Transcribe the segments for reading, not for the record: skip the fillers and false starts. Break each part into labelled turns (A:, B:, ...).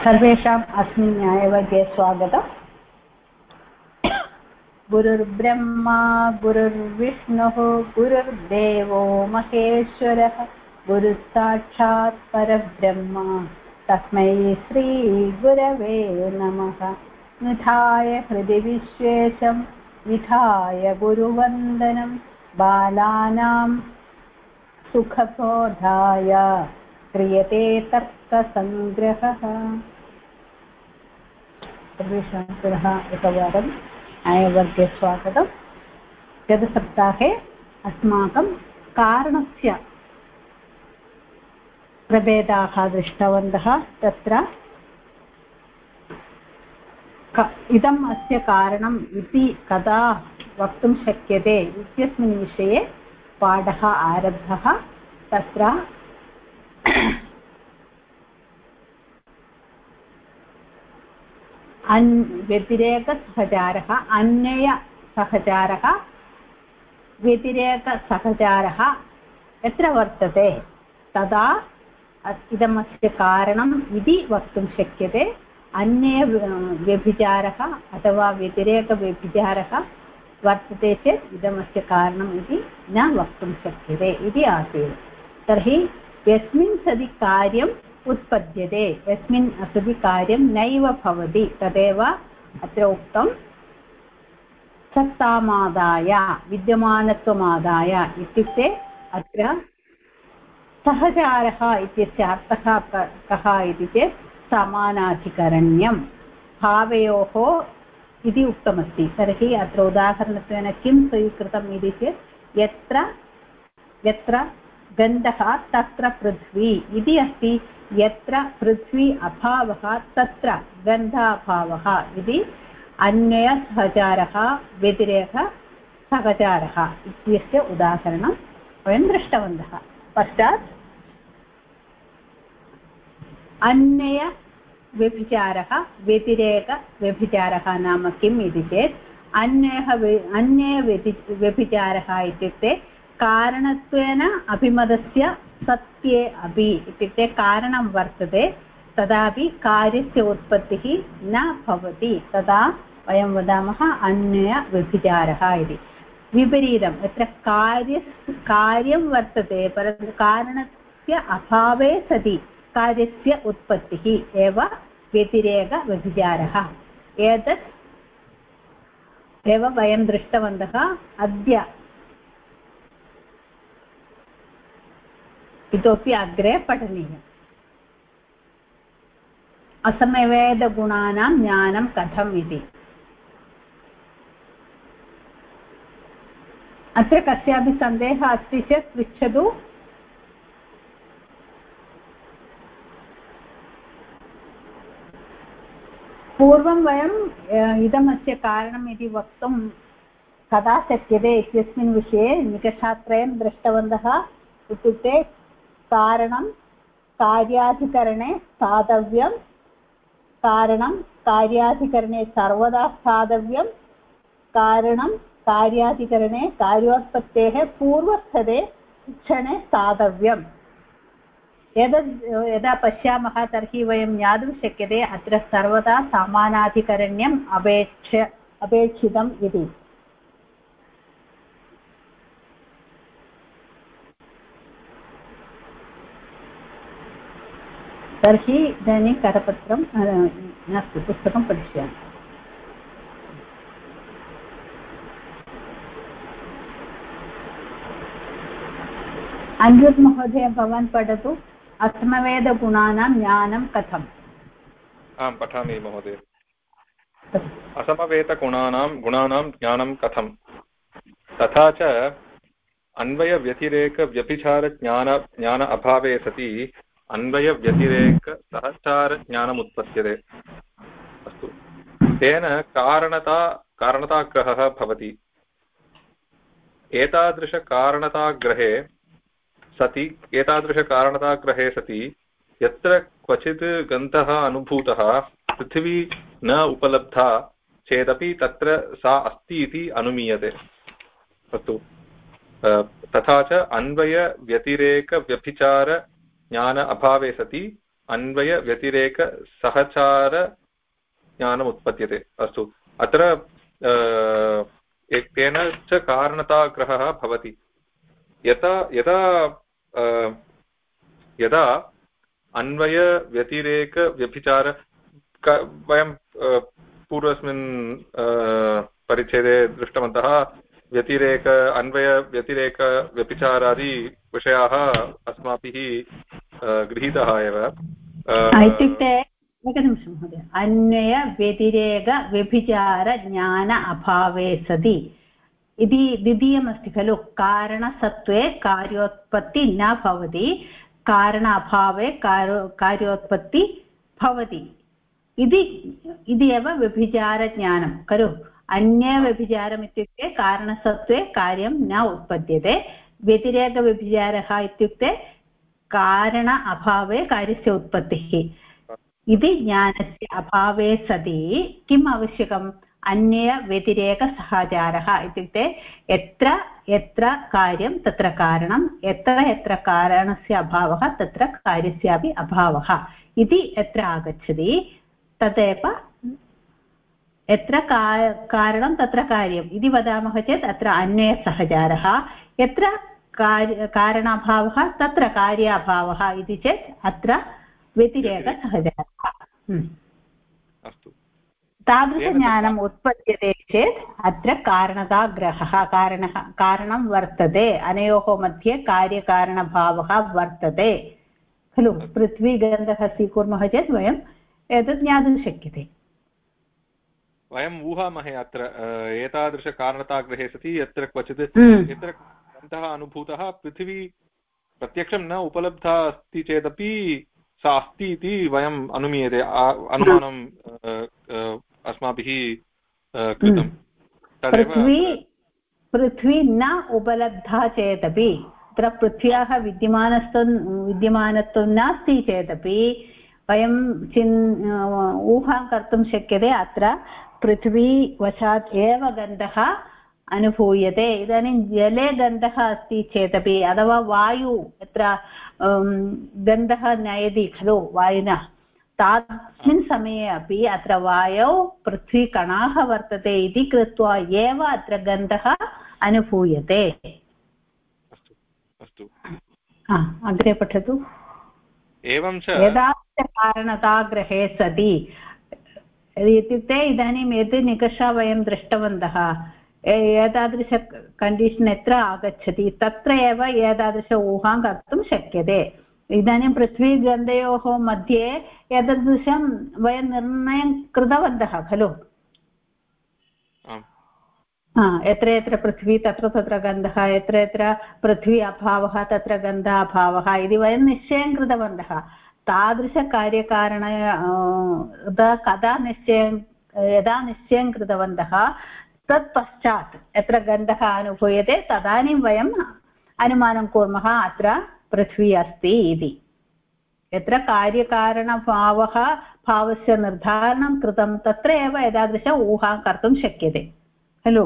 A: सर्वेषाम् अस्मिन् न्यायवर्गे स्वागतम्। गुरुर्ब्रह्मा गुरुर्विष्णुः गुरुर्देवो महेश्वरः गुरुसाक्षात् परब्रह्म तस्मै श्रीगुरवे नमः। निधाय हृदि विश्वेशं विधाय गुरुवन्दनं बालानां सुखबोधाय क्रियते तर्कसङ्ग्रहः। सर्वेषां पुनः एकवारं न्यायवर्गे स्वागतम्। गतसप्ताहे अस्माकं कारणस्य प्रभेदाः दृष्टवन्तः। तत्र इदम् अस्य कारणम् इति कदा वक्तुं शक्यते इत्यस्मिन् विषये पाठः आरब्धः। तत्र व्यतिरेकसहचारः अन्ययसहचारः व्यतिरेकसहचारः यत्र वर्तते तदा इदमस्य कारणम् इति वक्तुं शक्यते। अन्यव्यभिचारः अथवा व्यतिरेकव्यभिचारः वर्तते चेत् इदमस्य कारणम् इति न वक्तुं शक्यते इति आसीत्। तर्हि यस्मिन् सति कार्यम् उत्पद्यते यस्मिन् सति कार्यं नैव भवति तदेव अत्र उक्तं सत्तामादाय विद्यमानत्वमादाय इत्युक्ते अत्र सहचारः इत्यस्य अर्थः कः इति चेत् समानाधिकरण्यं भावयोः इति उक्तमस्ति। तर्हि अत्र उदाहरणत्वेन किं स्वीकृतम् इति चेत् यत्र गन्धः तत्र पृथ्वी इति अस्ति। यत्र पृथ्वी अभावः तत्र गन्धाभावः इति अन्यसहचारः व्यतिरेकसहचारः इत्यस्य उदाहरणं वयं दृष्टवन्तः। पश्चात् अन्यव्यभिचारः व्यतिरेकव्यभिचारः नाम किम् इति चेत् अन्यव्यभिचारः इत्युक्ते कारणत्वेन अभिमतस्य सत्ये अपि इत्युक्ते कारणं वर्तते तदापि कार्यस्य उत्पत्तिः न भवति तदा वयं वदामः अन्यव्यभिचारः इति। विपरीतं यत्र कार्यं वर्तते परन्तु कारणस्य अभावे सति कार्यस्य उत्पत्तिः एव व्यतिरेकव्यभिचारः। एतत् एव वयं दृष्टवन्तः। अद्य इतोपि अग्रे पठनीयम्। असमवेदगुणानां ज्ञानं कथम् इति। अत्र कस्यापि सन्देहः अस्ति चेत् पृच्छतु। पूर्वं वयम् इदमस्य कारणम् इति वक्तुं कदा शक्यते इत्यस्मिन् विषये निकषात्रयं दृष्टवन्तः। इत्युक्ते कारणं कार्याधिकरणे स्थातव्यं, कारणं कार्याधिकरणे सर्वदा स्थातव्यं, कारणं कार्याधिकरणे कार्योत्पत्तेः पूर्वस्थले क्षणे स्थातव्यम्। एतद् यदा पश्यामः तर्हि वयं ज्ञातुं शक्यते अत्र सर्वदा समानाधिकरण्यम् अपेक्षितम् इति। तर्हि इदानीं करपत्रं नास्ति, पुस्तकं पठिष्यामि। अनिरुद्ध महोदय भवान् पठतु। असमवेदगुणानां ज्ञानं कथम्?
B: आं पठामि महोदय। असमवेदगुणानां ज्ञानं कथं तथा च अन्वयव्यतिरेकव्यभिचारज्ञान अभावे सति अन्वयव्यतिरेकसहचारज्ञानमुत्पद्यते। अस्तु, तेन कारणताग्रहः भवति। एतादृशकारणताग्रहे सति यत्र क्वचित् गन्धः अनुभूतः पृथिवी न उपलब्धा चेदपि तत्र सा अस्ति इति अनुमीयते। अस्तु, तथा च अन्वयव्यतिरेकव्यभिचारज्ञान अभावे सति अन्वयव्यतिरेकसहचारज्ञानम् उत्पद्यते। अस्तु, अत्र तेन च कारणताग्रहः भवति। यदा यदा यदा अन्वयव्यतिरेकव्यभिचार वयं पूर्वस्मिन् परिच्छेदे दृष्टवन्तः। अन्वयव्यतिरेकव्यभिचारादि विषयाः अस्माभिः गृहीतः एव।
A: इत्युक्ते एकनिमिषं महोदय, अन्वयव्यतिरेकव्यभिचारज्ञान अभावे सति इति द्वितीयमस्ति खलु। कारणसत्त्वे कार्योत्पत्ति न भवति, कारण अभावे कार्योत्पत्ति भवति इति एव व्यभिचारज्ञानं खलु। अन्यव्यभिचारम् इत्युक्ते कारणसत्त्वे कार्यं न उत्पद्यते। व्यतिरेकव्यभिचारः इत्युक्ते कारण अभावे कार्यस्य उत्पत्तिः इति ज्ञानस्य अभावे सति किम् आवश्यकम्? अन्यव्यतिरेकसहचारः इत्युक्ते यत्र यत्र कार्यं तत्र कारणं, यत्र यत्र कारणस्य अभावः तत्र कार्यस्यापि अभावः इति यत्र आगच्छति तदेव यत्र कारणं तत्र कार्यम् इति वदामः चेत् अत्र अन्वयसहचारः। यत्र कारणाभावः तत्र कार्याभावः इति चेत् अत्र व्यतिरेकसहचारः।
B: अस्तु,
A: तादृशज्ञानम् उत्पद्यते चेत् अत्र कारणताग्रहः कारणं वर्तते, अनयोः मध्ये कार्यकारणभावः वर्तते खलु। पृथ्वीगन्धः स्वीकुर्मः चेत् वयम् एतत् ज्ञातुं शक्यते।
B: वयम् ऊहामहे अत्र एतादृशकारणताग्रहे सति यत्र क्वचित् यत्र गन्धः अनुभूतः, पृथिवी प्रत्यक्षं न उपलब्धा अस्ति चेदपि सा अस्ति इति वयम् अनुमीयते, अनुमानम् अस्माभिः कृतं। तदेव
A: पृथ्वी न उपलब्धा चेदपि, अत्र पृथ्व्याः विद्यमानत्वं नास्ति चेदपि वयं ऊहां कर्तुं शक्यते। अत्र पृथ्वीवशात् एव गन्धः अनुभूयते। इदानीं जले गन्धः अस्ति चेदपि अथवा वायु यत्र गन्धः नयति खलु वायुना, तस्मिन् समये अपि अत्र वायौ पृथ्वीकणाः वर्तते इति कृत्वा एव अत्र गन्धः अनुभूयते। अग्रे पठतु।
B: एवं च
A: यदाकारणताग्रहे सति इत्युक्ते इदानीं यद् निकषा वयं दृष्टवन्तः, एतादृश कण्डीषन् यत्र आगच्छति तत्र एव एतादृश ऊहां कर्तुं शक्यते। इदानीं पृथ्वीगन्धयोः मध्ये एतादृशं वयं निर्णयं कृतवन्तः खलु। यत्र यत्र पृथ्वी तत्र तत्र गन्धः, यत्र यत्र पृथ्वी अभावः तत्र गन्धाभावः इति वयं निश्चयं कृतवन्तः। तादृशकार्यकारण यदा निश्चयं कृतवन्तः तत्पश्चात् यत्र गन्धः अनुभूयते तदानीं वयम् अनुमानं कुर्मः अत्र पृथ्वी अस्ति इति। यत्र भावस्य निर्धारणं कृतं तत्र एव एतादृश ऊहा कर्तुं शक्यते खलु।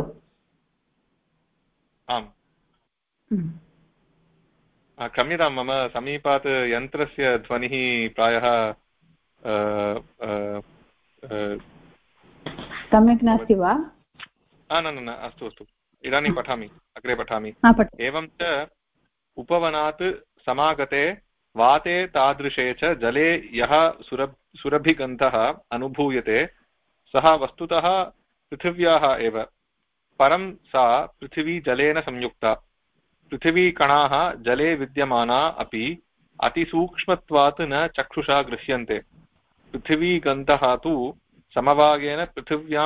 B: आम्, क्षम्यतां, मम समीपात् यन्त्रस्य ध्वनिः प्रायः
A: सम्यक् नास्ति वा?
B: न, अस्तु अस्तु, इदानीं पठामि, अग्रे पठामि। एवं च उपवनात् समागते वाते तादृशे च जले यः सुरभिगन्धः अनुभूयते सः वस्तुतः पृथिव्याः एव, परं सा पृथिवी जलेन संयुक्ता। पृथिवीकणाः जले विद्यमाना अपि अतिसूक्ष्मत्वात् न चक्षुषा गृह्यन्ते। पृथिवीगन्धः तु समवायेन पृथिव्यां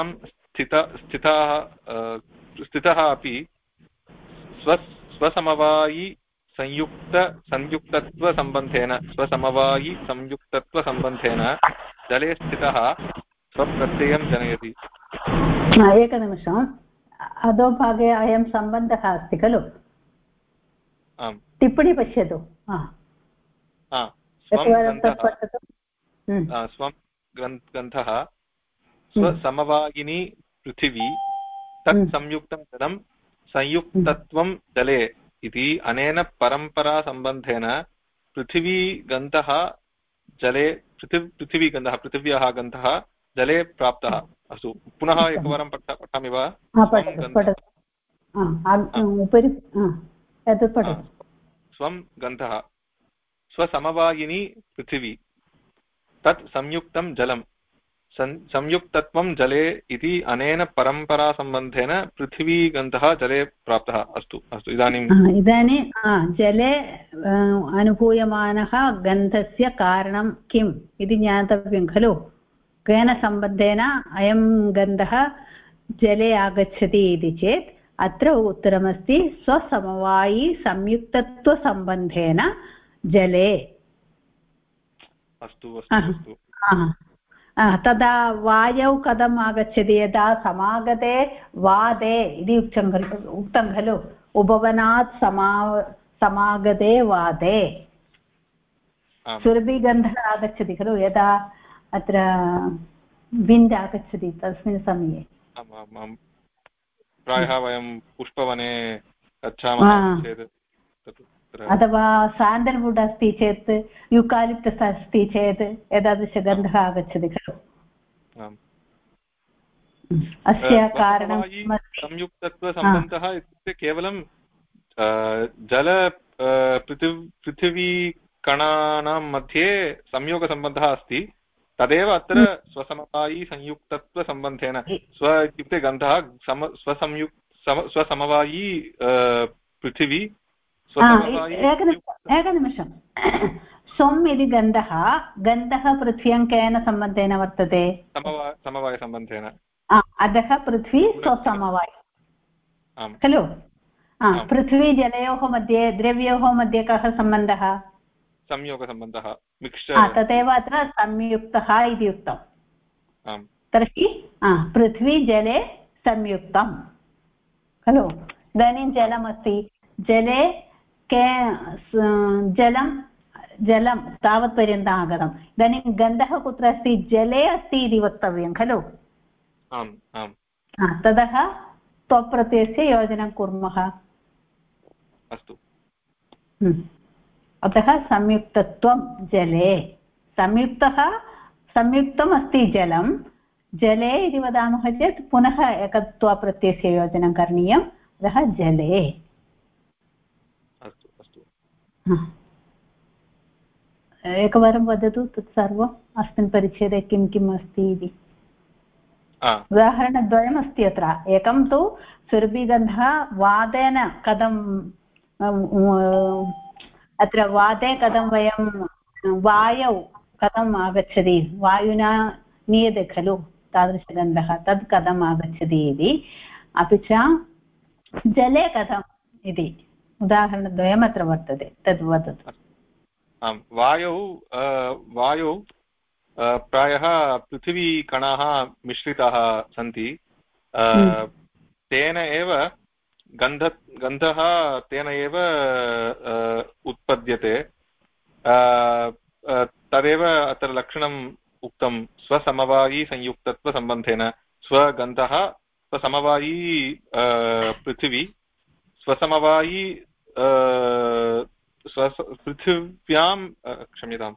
B: स्थितः अपि स्वसमवायि संयुक्तत्वसम्बन्धेन जले स्थितः स्वप्रत्ययं जनयति।
A: एकनिमिषम्, अधोभागे अयं सम्बन्धः अस्ति खलु।
B: आम्,
A: टिप्पणी पश्यतु।
B: स्वं गन्धः स्वसमवायिनी पृथिवी तत्संयुक्तं जलं संयुक्तत्वं जले इति अनेन परम्परासम्बन्धेन पृथिवीगन्धः जले पृथिवीगन्धः पृथिव्याः गन्धः जले प्राप्तः। अस्तु पुनः एकवारं पठामि वा? स्वं
A: पठतु
B: गन्धः
A: उपरि एतत् पठतु।
B: स्वं गन्धः स्वसमवायिनी पृथिवी तत् संयुक्तं जलं संयुक्तत्वं जले इति अनेन परम्परासम्बन्धेन पृथिवीगन्धः जले प्राप्तः। अस्तु अस्तु
A: इदानीं जले अनुभूयमानः गन्धस्य कारणं किम् इति ज्ञातव्यं खलु। केन सम्बन्धेन अयं गन्धः जले आगच्छति इति चेत् अत्र उत्तरमस्ति स्वसमवायी संयुक्तत्वसम्बन्धेन जले।
B: अस्तु अस्तु
A: तदा वायौ कथम् आगच्छति यदा समागते वादे इति उक्तं खलु उपवनात् समागते वादे सुरभिगन्धः आगच्छति खलु यदा अत्र विन्द् आगच्छति तस्मिन् समये।
B: प्रायः वयं पुष्पवने गच्छामः चेत्
A: अथवा साण्डल्वुड् अस्ति चेत् यूकालिप्टस् अस्ति चेत् एतादृशगन्धः आगच्छति खलु। अस्य कारणं
B: संयुक्तत्वसम्बन्धः इत्युक्ते केवलं जल पृथिवीकणानां मध्ये संयोगसम्बन्धः अस्ति तदेव अत्र स्वसमवायी संयुक्तत्वसम्बन्धेन स्व इत्युक्ते गन्धः स्वसमवायी पृथिवी
A: एकनिमिषं स्वम् इति गन्धः पृथ्व्यां केन सम्बन्धेन वर्तते?
B: समवायसम्बन्धेन।
A: अतः पृथ्वी स्वसमवायि खलु। पृथ्वी जलयोः मध्ये द्रव्योः मध्ये कः सम्बन्धः?
B: संयोगसम्बन्धः
A: तदेव अत्र संयुक्तः इति उक्तं। तर्हि पृथ्वी जले संयुक्तं खलु। इदानीं जलमस्ति जले जलं तावत्पर्यन्तम् आगतम्। इदानीं गन्धः कुत्र अस्ति? जले अस्ति इति वक्तव्यं खलु। ततः त्वप्रत्ययस्य योजनं कुर्मः।
B: अस्तु।
A: अतः संयुक्तत्वं जले संयुक्तम् अस्ति जलं जले इति वदामः चेत् पुनः एकत्वप्रत्ययस्य योजनं करणीयम्। अतः जले।
B: अस्तु अस्तु
A: एकवारं वदतु तत् सर्वम् अस्मिन् परिच्छेदे किं किम् अस्ति इति। उदाहरणद्वयमस्ति अत्र। एकं तु सुरभिगन्धः वादेन कथं अत्र वादे कथं वयं वायौ कथम् आगच्छति वायुना नीयते खलु तादृशगन्धः तद् कथम् आगच्छति इति। अपि च जले कथम् इति उदाहरणद्वयम् अत्र वर्तते तद् वदतु।
B: वायौ प्रायः पृथिवीकणाः मिश्रिताः सन्ति तेन एव गन्धः तेन एव उत्पद्यते। तदेव अत्र लक्षणम् उक्तं स्वसमवायी संयुक्तत्वसम्बन्धेन। स्वगन्धः स्वसमवायी पृथिवी स्वसमवायी पृथिव्यां क्षम्यतां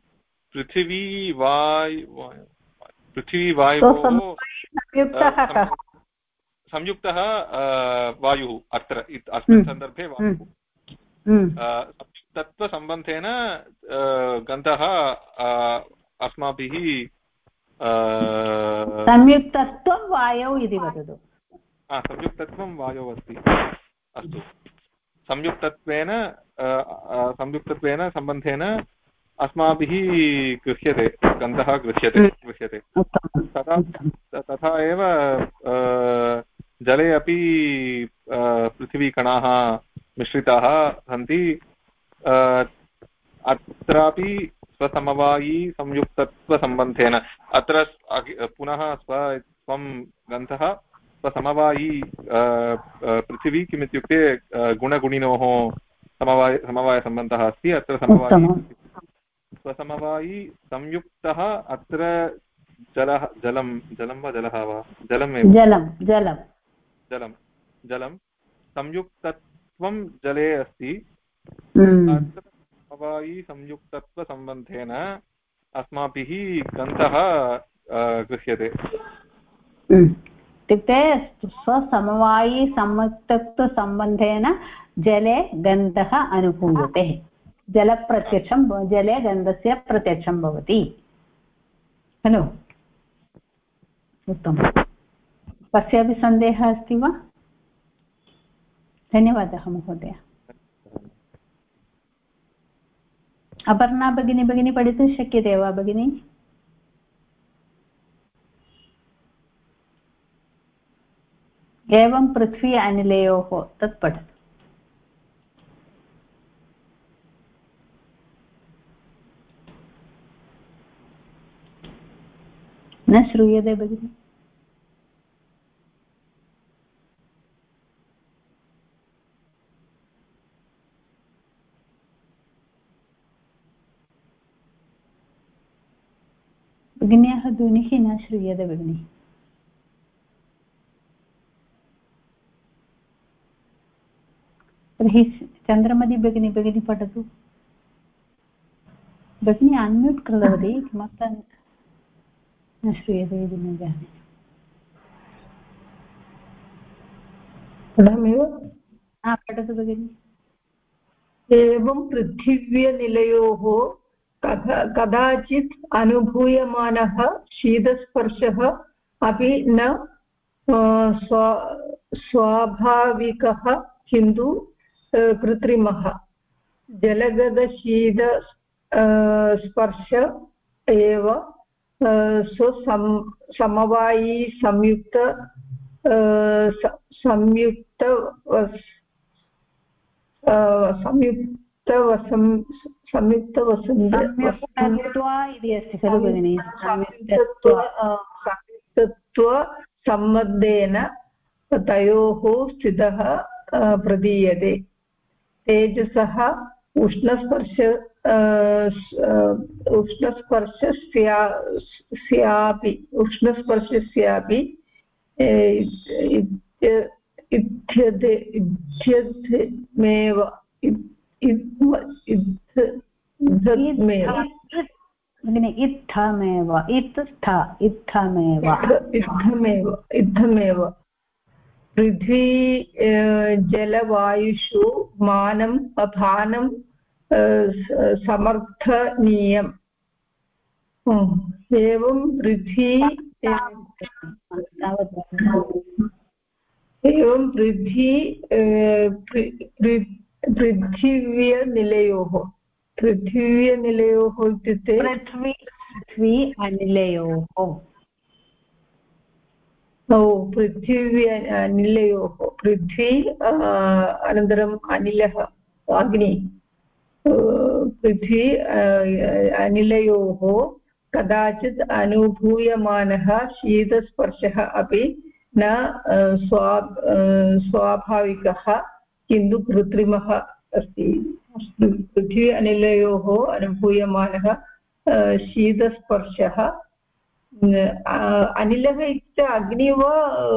B: पृथिवीवायोः संयुक्तः वायुः अत्र अस्मिन् सन्दर्भे वायुः तत्त्वसम्बन्धेन गन्धः अस्माभिः
A: संयुक्तत्वं वायौ इति वदतु।
B: संयुक्तत्वं वायौ अस्ति। अस्तु संयुक्तत्वेन सम्बन्धेन अस्माभिः गृह्यते गन्धः गृह्यते। तथा एव जले अपि पृथिवीकणाः मिश्रिताः सन्ति। अत्रापि स्वसमवायी संयुक्तत्वसम्बन्धेन अत्र पुनः स्वं गन्धः स्वसमवायी पृथिवी किमित्युक्ते गुणगुणिनोः समवायसम्बन्धः अस्ति। अत्र स्वसमवायी संयुक्तः अत्र जलं वा जलः वा जलमेव जलं संयुक्तत्वं जले अस्ति। अत्र समवायी संयुक्तत्वसम्बन्धेन अस्माभिः गन्धः गृह्यते।
A: इत्युक्ते स्वसमवायी सम्यक्तत्वसम्बन्धेन जले गन्धः अनुभूयते। जलप्रत्यक्षं जले गन्धस्य प्रत्यक्षं भवति खलु। उत्तमं। कस्यापि सन्देहः अस्ति वा? धन्यवादः महोदय। अपर्णा भगिनी पठितुं शक्यते वा भगिनी? एवं पृथ्वी अनिलयोः तत् पठतु। न श्रूयते भगिनि? भगिन्याः ध्वनिः न श्रूयते भगिनि। तर्हि चन्द्रमति भगिनी पठतु। भगिनी अन्म्यूट् कृतवती, किमर्थं न श्रूयते इति न जाने। पठतु भगिनि।
C: एवं पृथिव्यनिलयोः कदाचित् अनुभूयमानः शीतस्पर्शः अपि न स्वाभाविकः किन्तु कृत्रिमः। जलगतशीत स्पर्श एव स्वसमवायी
A: संयुक्तत्वा इति अस्ति खलु भगिनि?
C: संयुक्तत्वसम्बन्धेन तयोः स्थितः प्रतीयते। तेजसः उष्णस्पर्शस्यापि इत्थमेव पृथ्वी जलवायुषु मानम् अपानं समर्थनीयम्। एवं पृथिव्यनिलयोः इत्युक्ते
A: पृथ्वी अनिलयोः।
C: पृथिव्यनिलयोः पृथ्वी अनन्तरम् अनिलः अग्नि। पृथ्वी अनिलयोः कदाचित् अनुभूयमानः शीतस्पर्शः अपि न स्वाभाविकः किन्तु कृत्रिमः अस्ति। पृथ्वी अनिलयोः अनुभूयमानः शीतस्पर्शः, अनिलः इत्युक्ते अग्नि वा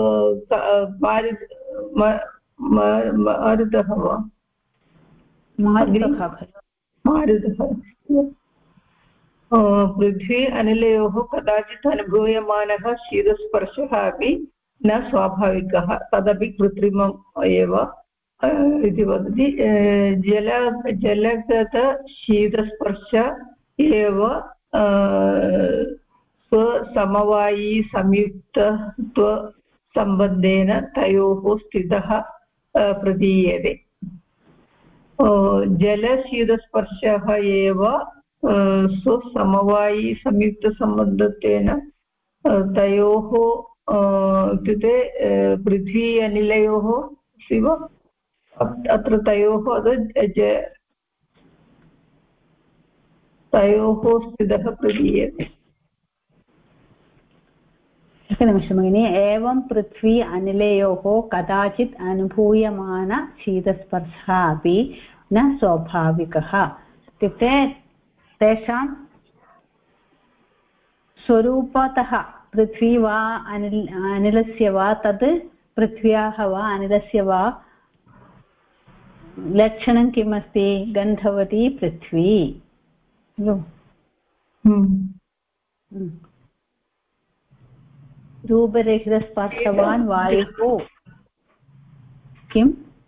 C: मारुतः वा? मारुतः। पृथ्वी अनिलयोः कदाचित् अनुभूयमानः शीतस्पर्शः अपि न स्वाभाविकः, तदपि कृत्रिमम् एव इति वदति। जलगतशीतस्पर्श एव स्वसमवायी संयुक्तत्वसम्बन्धेन तयोः स्थितः प्रतीयते। जलशीतस्पर्शः एव स्वसमवायी संयुक्तसम्बन्धेन तयोः इत्युक्ते पृथ्वी अनिलयोः शिव अत्र तयोः स्थितः प्रतीयते।
A: एकनिमिषं भगिनि। एवं पृथ्वी अनिलयोः कदाचित् अनुभूयमान शीतस्पर्शः अपि न स्वाभाविकः। इत्युक्ते तेषां स्वरूपतः पृथ्वी वा अनिलस्य वा तद् पृथ्व्याः वा अनिलस्य वा लक्षणं किमस्ति? गन्धवती पृथ्वी। रूपरहितस्पर्शवान् वायुः किं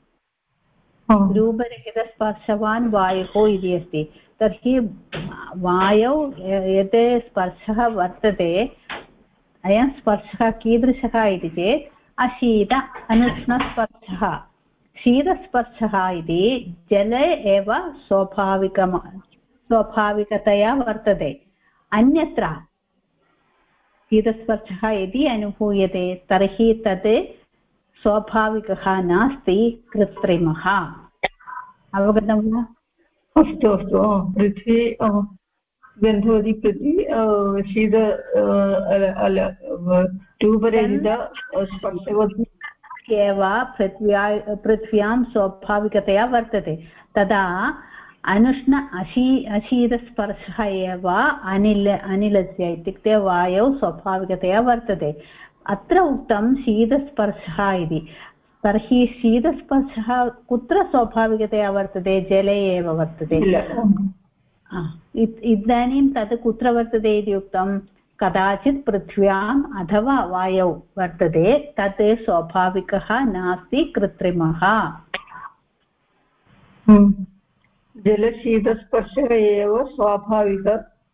A: रूपरहितस्पर्शवान् वायुः इति अस्ति तर्हि वायौ यत् स्पर्शः वर्तते अयं स्पर्शः कीदृशः इति चेत् अशीत अनुष्णस्पर्शः शीतस्पर्शः इति जले एव स्वाभाविकतया वर्तते अन्यत्र शीतस्पर्शः यदि अनुभूयते तर्हि तत् स्वाभाविकः नास्ति कृत्रिमः अवगतं वा
C: अस्तु अस्तु पृथ्वी गन्धवती पृथ्वी शीत रूपरहित स्पर्शवती
A: एव पृथ्व्यां स्वाभाविकतया वर्तते तदा अनुष्ण अशीतस्पर्शः एव अनिलस्य इत्युक्ते वायौ स्वाभाविकतया वर्तते अत्र उक्तं शीतस्पर्शः इति तर्हि शीतस्पर्शः कुत्र स्वाभाविकतया वर्तते जले एव वर्तते इदानीं तत् कुत्र वर्तते इति उक्तं कदाचित् पृथ्व्याम् अथवा वायौ वर्तते तत् स्वाभाविकः नास्ति कृत्रिमः
C: जलशीतस्पर्शः एव स्वाभाविक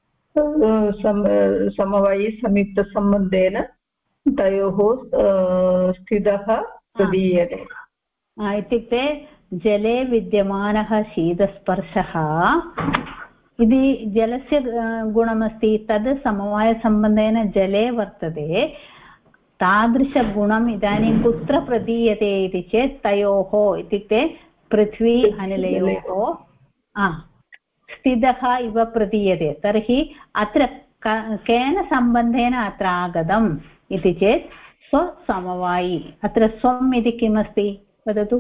C: समवायिसंयुक्तसम्बन्धेन तयोः स्थितः प्रदीयते
A: इत्युक्ते जले विद्यमानः शीतस्पर्शः इति जलस्य गुणमस्ति तद् समवायसम्बन्धेन जले वर्तते तादृशगुणम् इदानीं कुत्र प्रदीयते इति चेत् तयोः इत्युक्ते पृथ्वी अनिलयोः स्थितः इव प्रदीयते तर्हि अत्र केन सम्बन्धेन अत्र आगतम् इति चेत् स्वसमवायि अत्र स्वम् इति किमस्ति वदतु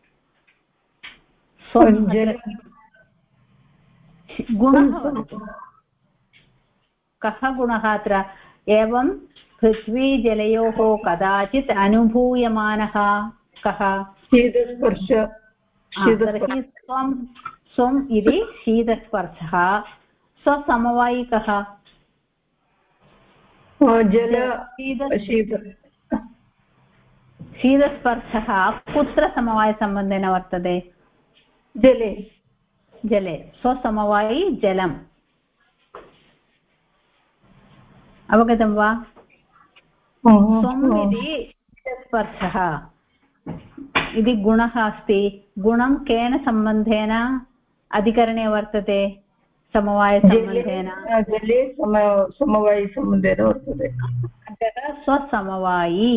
A: गुणः कः गुणः अत्र एवं पृथ्वीजलयोः कदाचित् अनुभूयमानः कः
C: शीतस्पर्श
A: तर्हि स्वम् इति शीतस्पर्शः स्वसमवायि कः शीतस्पर्शः कुत्र समवायसम्बन्धेन वर्तते जले स्वसमवायि जलम् अवगतं वा स्वम् इति शीतस्पर्शः इति गुणः अस्ति गुणं केन सम्बन्धेन अधिकरणे वर्तते समवायसम्बन्धेन
C: जले समवायिसम्बन्धेन वर्तते
A: अतः स्वसमवायि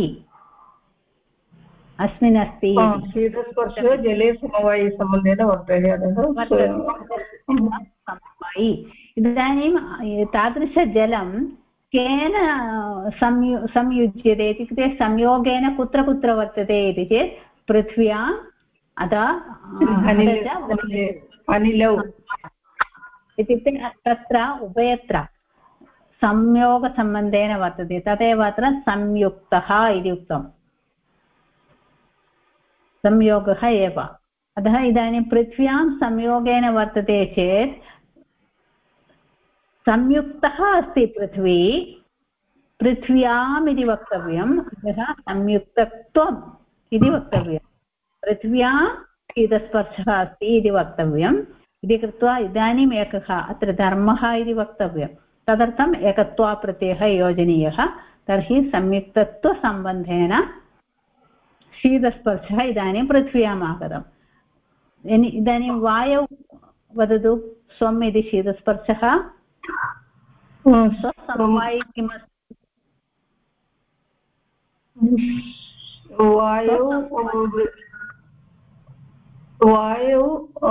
A: अस्मिन् अस्ति
C: शीतस्पर्शः जले समवायिसम्बन्धेन वर्तते
A: समवायि इदानीं तादृशजलं केन संयुज्यते इत्युक्ते संयोगेन कुत्र कुत्र वर्तते इति चेत् पृथ्व्याम्
C: अनिलौ
A: इत्युक्ते तत्र उभयत्र संयोगसम्बन्धेन वर्तते तदेव अत्र संयुक्तः इति उक्तम् संयोगः एव अतः इदानीं पृथ्व्यां संयोगेन वर्तते चेत् संयुक्तः अस्ति पृथ्व्याम् इति वक्तव्यम् अतः संयुक्तत्वम् इति वक्तव्यं पृथ्व्यां शीतस्पर्शः अस्ति इति वक्तव्यम् इति कृत्वा इदानीम् एकः अत्र धर्मः इति वक्तव्यं तदर्थम् एकत्वाप्रत्ययः योजनीयः तर्हि संयुक्तत्वसम्बन्धेन शीतस्पर्शः इदानीं पृथ्व्याम् आगतम् इदानीं वायौ वदतु स्वम् इति शीतस्पर्शः स्वसमवायि किमस्ति
C: वायौ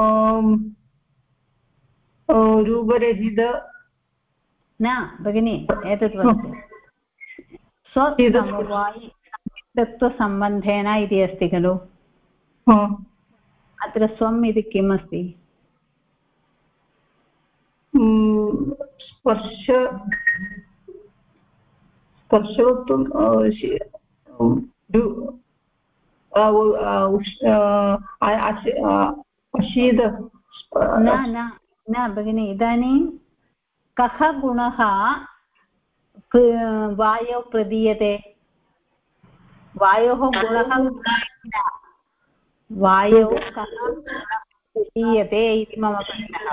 C: रूपरहित
A: न भगिनि एतत् वदतु स्वसमवायि तत्त्वसम्बन्धेन इति अस्ति खलु अत्र स्वम् इति किम् अस्ति
C: स्पर्शवत्वं
A: न भगिनि इदानीं कः गुणः वायौ प्रदीयते वायोः गुणः वायौ कः गुणः प्रदीयते इति मम प्रश्नः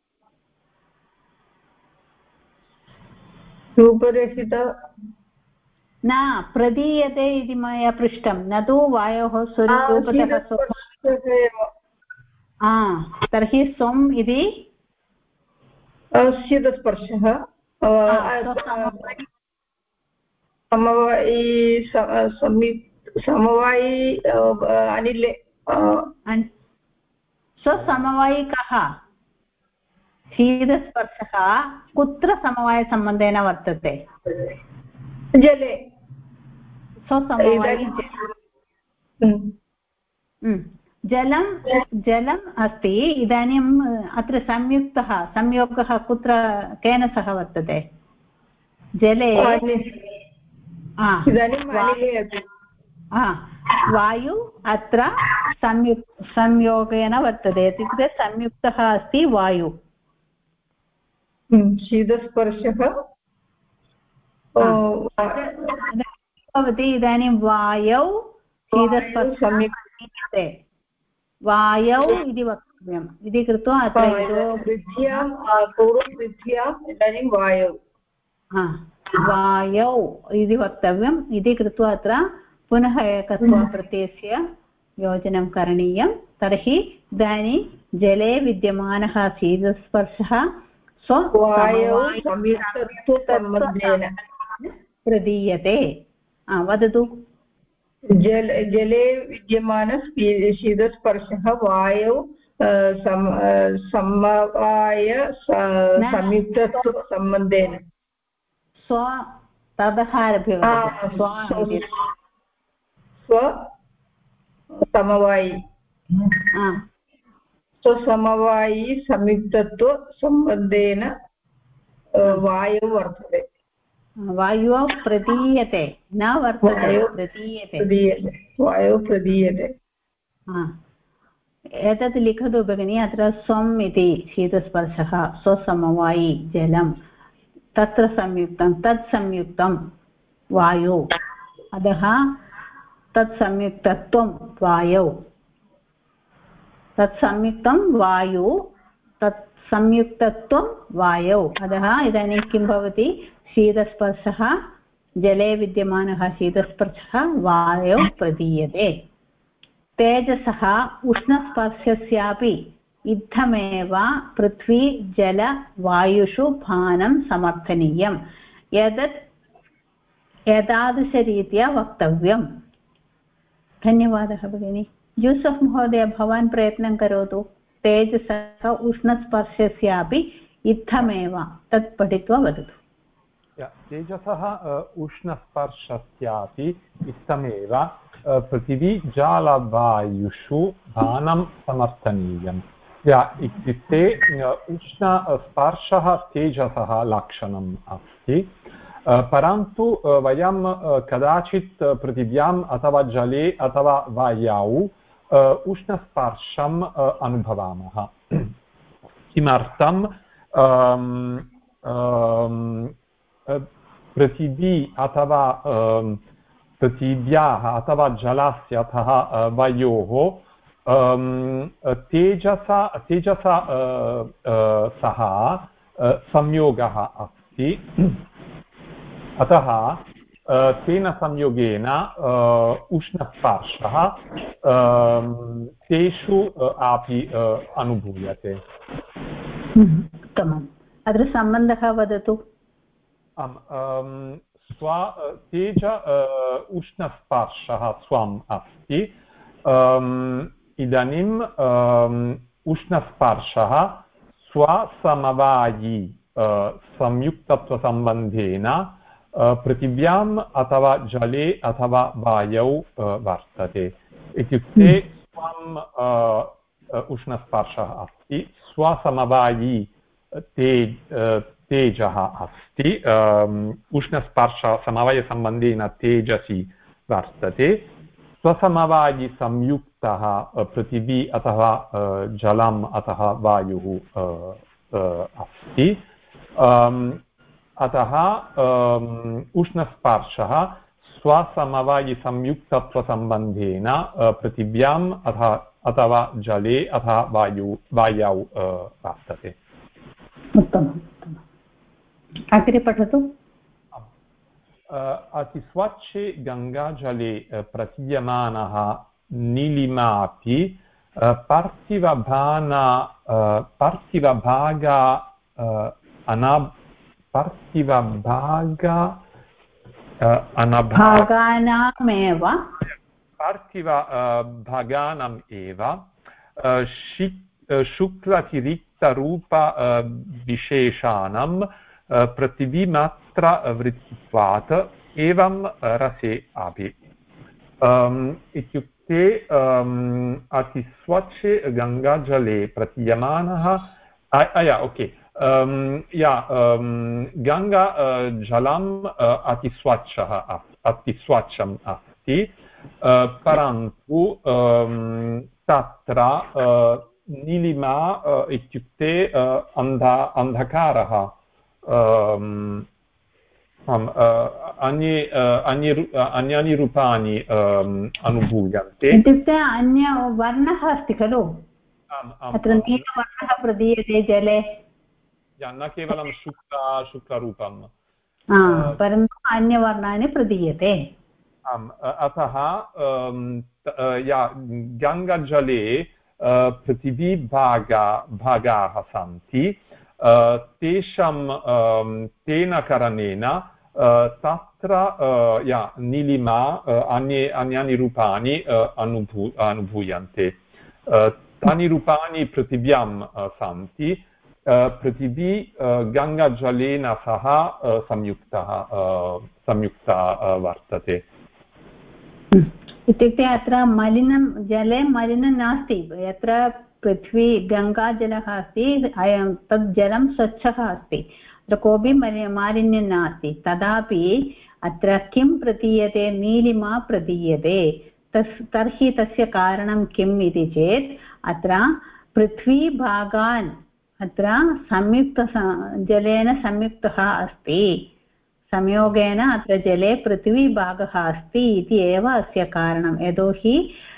C: रूपरहित
A: न प्रदीयते इति मया पृष्टं न तु वायोः स्वरूपतः तर्हि स्वम् इति
C: शीतस्पर्शः समवायी अनिले
A: स्वसमवायी कः शीतस्पर्शः कुत्र समवायसम्बन्धेन वर्तते
C: जले
A: स्वसमवायी जलम् अस्ति इदानीम् अत्र संयोगः कुत्र केन सह वर्तते जले वायु अत्र संयोगेन वर्तते इत्युक्ते संयुक्तः अस्ति वायु
C: शीतस्पर्शः
A: भवति इदानीं वायौ शीतस्पर्शे वायौ इति वक्तव्यम् इति कृत्वा अत्र
C: पूर्वपृथ्व्याम् इदानीं वायौ
A: वायौ इति वक्तव्यम् इति कृत्वा अत्र पुनः एकत्वप्रत्ययस्य योजनं करणीयं तर्हि इदानीं जले विद्यमानः शीतस्पर्शः
C: स्ववायौ
A: प्रदीयते वदतु
C: जले विद्यमान शीतस्पर्शः वायौ समवाय संयुक्तत्वसम्बन्धेन
A: ततः आरभ्य
C: स्वसमवायी संयुक्तत्वसम्बन्धेन वायौ वर्तते
A: वायुः प्रदीयते न वर्तते प्रदीयते
C: वायुः प्रदीयते
A: एतत् लिखतु भगिनी अत्र स्वम् इति शीतस्पर्शः स्वसमवायी जलं तत्र संयुक्तं तत् संयुक्तं वायौ अतः तत् संयुक्तत्वं वायौ तत् संयुक्तं वायु तत् संयुक्तत्वं वायौ अतः इदानीं किं भवति शीतस्पर्शः जले विद्यमानः शीतस्पर्शः वायौ प्रदीयते तेजसः उष्णस्पर्शस्यापि इत्थमेव पृथ्वी जल वायुषु भानं समर्थनीयं एतत् एतादृशरीत्या वक्तव्यम् धन्यवादः भगिनी यूसुफ् महोदय भवान् प्रयत्नं करोतु तेजसः उष्णस्पर्शस्यापि इत्थमेव तत् पठित्वा वदतु
D: तेजसः उष्णस्पर्शस्यापि इत्थमेव पृथिवी जलवायुषु भानं समर्थनीयम् इत्युक्ते उष्णस्पर्शः तेजसः लक्षणम् अस्ति परन्तु वयं कदाचित् पृथिव्याम् अथवा जले अथवा वायौ उष्णस्पर्शम् अनुभवामः किमर्थं पृथिवी अथवा पृथिव्याः अथवा जलस्य अथवा वायोः तेजसा सह संयोगः अस्ति अतः तेन संयोगेन उष्णस्पर्शः तेषु अपि अनुभूयते
A: उत्तमम् अत्र सम्बन्धः वदतु
D: तेज उष्णस्पर्शः स्वम् अस्ति इदानीम् उष्णस्पर्शः स्वसमवायी संयुक्तत्वसम्बन्धेन पृथिव्याम् अथवा जले अथवा वायौ वर्तते इत्युक्ते स्वम् उष्णस्पर्शः अस्ति स्वसमवायी तेजः अस्ति उष्णस्पर्शसमवायसम्बन्धेन तेजसि वर्तते स्वसमवायिसंयुक्तः पृथिवी अथवा जलम् अथवा वायुः अस्ति अतः उष्णस्पर्शः स्वसमवायिसंयुक्तत्वसम्बन्धेन पृथिव्याम् अथवा जले अथवा वायौ वर्तते।
A: उत्तमम्। अग्रे पठतु।
D: अतिस्वच्छे गङ्गाजले प्रतीयमानः नीलिमापि पार्थिवभागानाम् एव शुक्लतिरिक्तरूप विशेषाणां पृथिवीमात्र वृत्तित्वात् एवं रसे अपि। इत्युक्ते अतिस्वच्छे गङ्गाजले प्रतीयमानः गङ्गा जलम् अतिस्वच्छम् अस्ति, परन्तु तत्र नीलिमा इत्युक्ते अन्धकारः अन्यानि रूपाणि अनुभूयन्ते।
A: इत्युक्ते अन्यवर्णः अस्ति खलु, अत्र नीलवर्णः प्रदीयते जले,
D: न केवलं शुक्लरूपं
A: परन्तु अन्यवर्णानि प्रदीयते।
D: अतः गङ्गाजले पृथिवीभागाः सन्ति, तेन कारणेन तत्र नीलिमा अन्यानि रूपाणि अनुभूयन्ते। तानि रूपाणि पृथिव्यां सन्ति। पृथिवी गङ्गाजलेन सह संयुक्ता वर्तते।
A: इत्युक्ते अत्र मलिनं जले मलिनं नास्ति। यत्र पृथ्वी गङ्गाजलः अस्ति तद् जलं स्वच्छः अस्ति, अत्र कोऽपि मालिन्यं नास्ति। तदापि अत्र किं प्रतीयते? नीलिमा प्रतीयते। तर्हि तस्य कारणं किम् इति चेत् अत्र पृथ्वीभागान् अत्र जलेन संयुक्तः अस्ति, संयोगेन अत्र जले पृथ्वीभागः अस्ति इति एव अस्य कारणं। यतोहि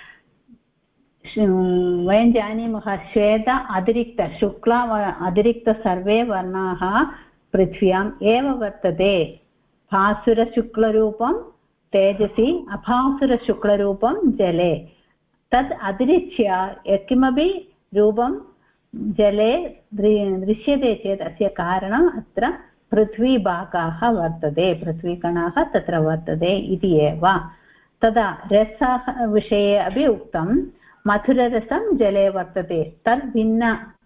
A: वयं जानीमः श्वेत अतिरिक्त शुक्ल अतिरिक्त सर्वे वर्णाः पृथ्व्याम् एव वर्तते। भासुरशुक्लरूपं तेजसि, अभासुरशुक्लरूपं जले। तद् अतिरिच्य यत्किमपि रूपं जले दृश्यते चेत् अस्य कारणम् अत्र पृथ्वीभागाः वर्तते, पृथ्वीकणाः तत्र वर्तते इति एव। तदा रसः विषये अपि उक्तं, मधुररसं जले वर्तते। तद्भिन्न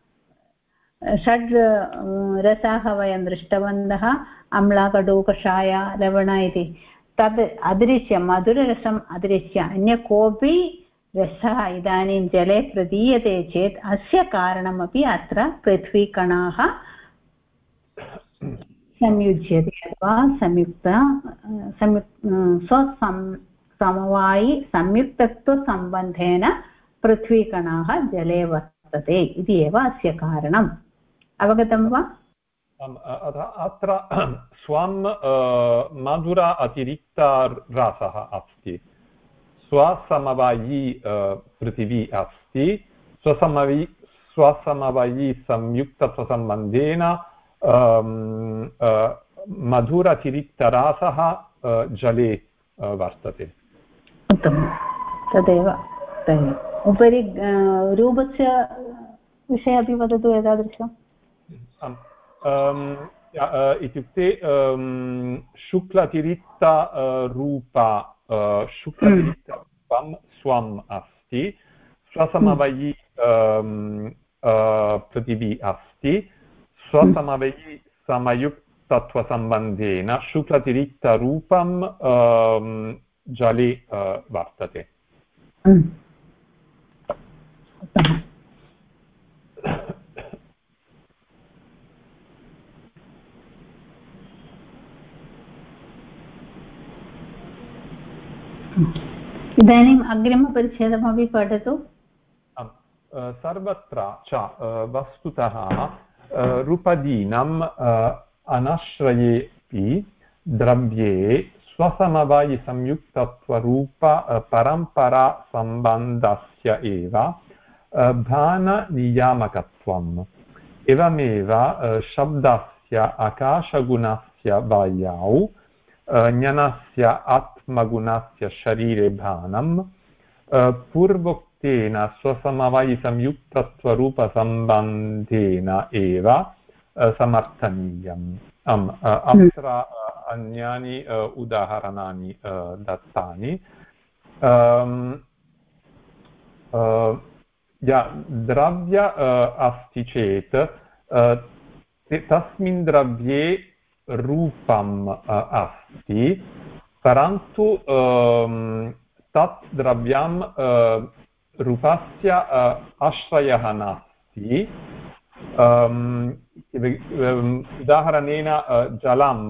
A: 6 रसाः वयं दृष्टवन्तः, अम्ल, कटु, कषाय, लवण इति। तद् अतिरिच्य मधुररसम् अतिरिच्य अन्य कोऽपि रसः इदानीं जले प्रदीयते चेत् अस्य कारणमपि अत्र पृथ्वीकणाः संयुज्यते अथवा समवायि संयुक्तत्वसम्बन्धेन पृथ्वीकणाः जले वर्तते इति एव अस्य कारणम्। अवगतं वा?
D: अत्र स्वं मधुर अतिरिक्तरसः अस्ति, स्वसमवायी पृथिवी अस्ति, स्वसमवायी संयुक्तत्वसम्बन्धेन मधुरातिरिक्तरसः जले वर्तते।
A: उत्तमं। तदेव उपरि रूपस्य विषये अपि वदतु एतादृशम्।
D: इत्युक्ते शुक्लतिरिक्तरूपं स्वम् अस्ति, स्वसमवायी पृथिवी अस्ति, स्वसमवायी समयुक्तत्वसम्बन्धेन शुक्लतिरिक्तरूपं जले वर्तते।
A: इदानीम् अग्रिमपरिच्छेदमपि पठतु।
D: सर्वत्र च वस्तुतः रूपादीनाम् अनाश्रयेऽपि द्रव्ये स्वसमवायिसंयुक्तत्वरूप परम्परासम्बन्धस्य एव भाननियामकत्वम् एवमेव शब्दस्य आकाशगुणस्य वायौ ज्ञानस्य आत्मगुणस्य शरीरे भानं पूर्वोक्तेन स्वसमवायिसंयुक्तत्वरूपसम्बन्धेन एव समर्थनीयम् अत्र अन्यानि उदाहरणानि दत्तानि द्रव्य अस्ति चेत् तस्मिन् द्रव्ये रूपम् अस्ति परन्तु तत् द्रव्यं रूपस्य आश्रयः नास्ति उदाहरणेन जलं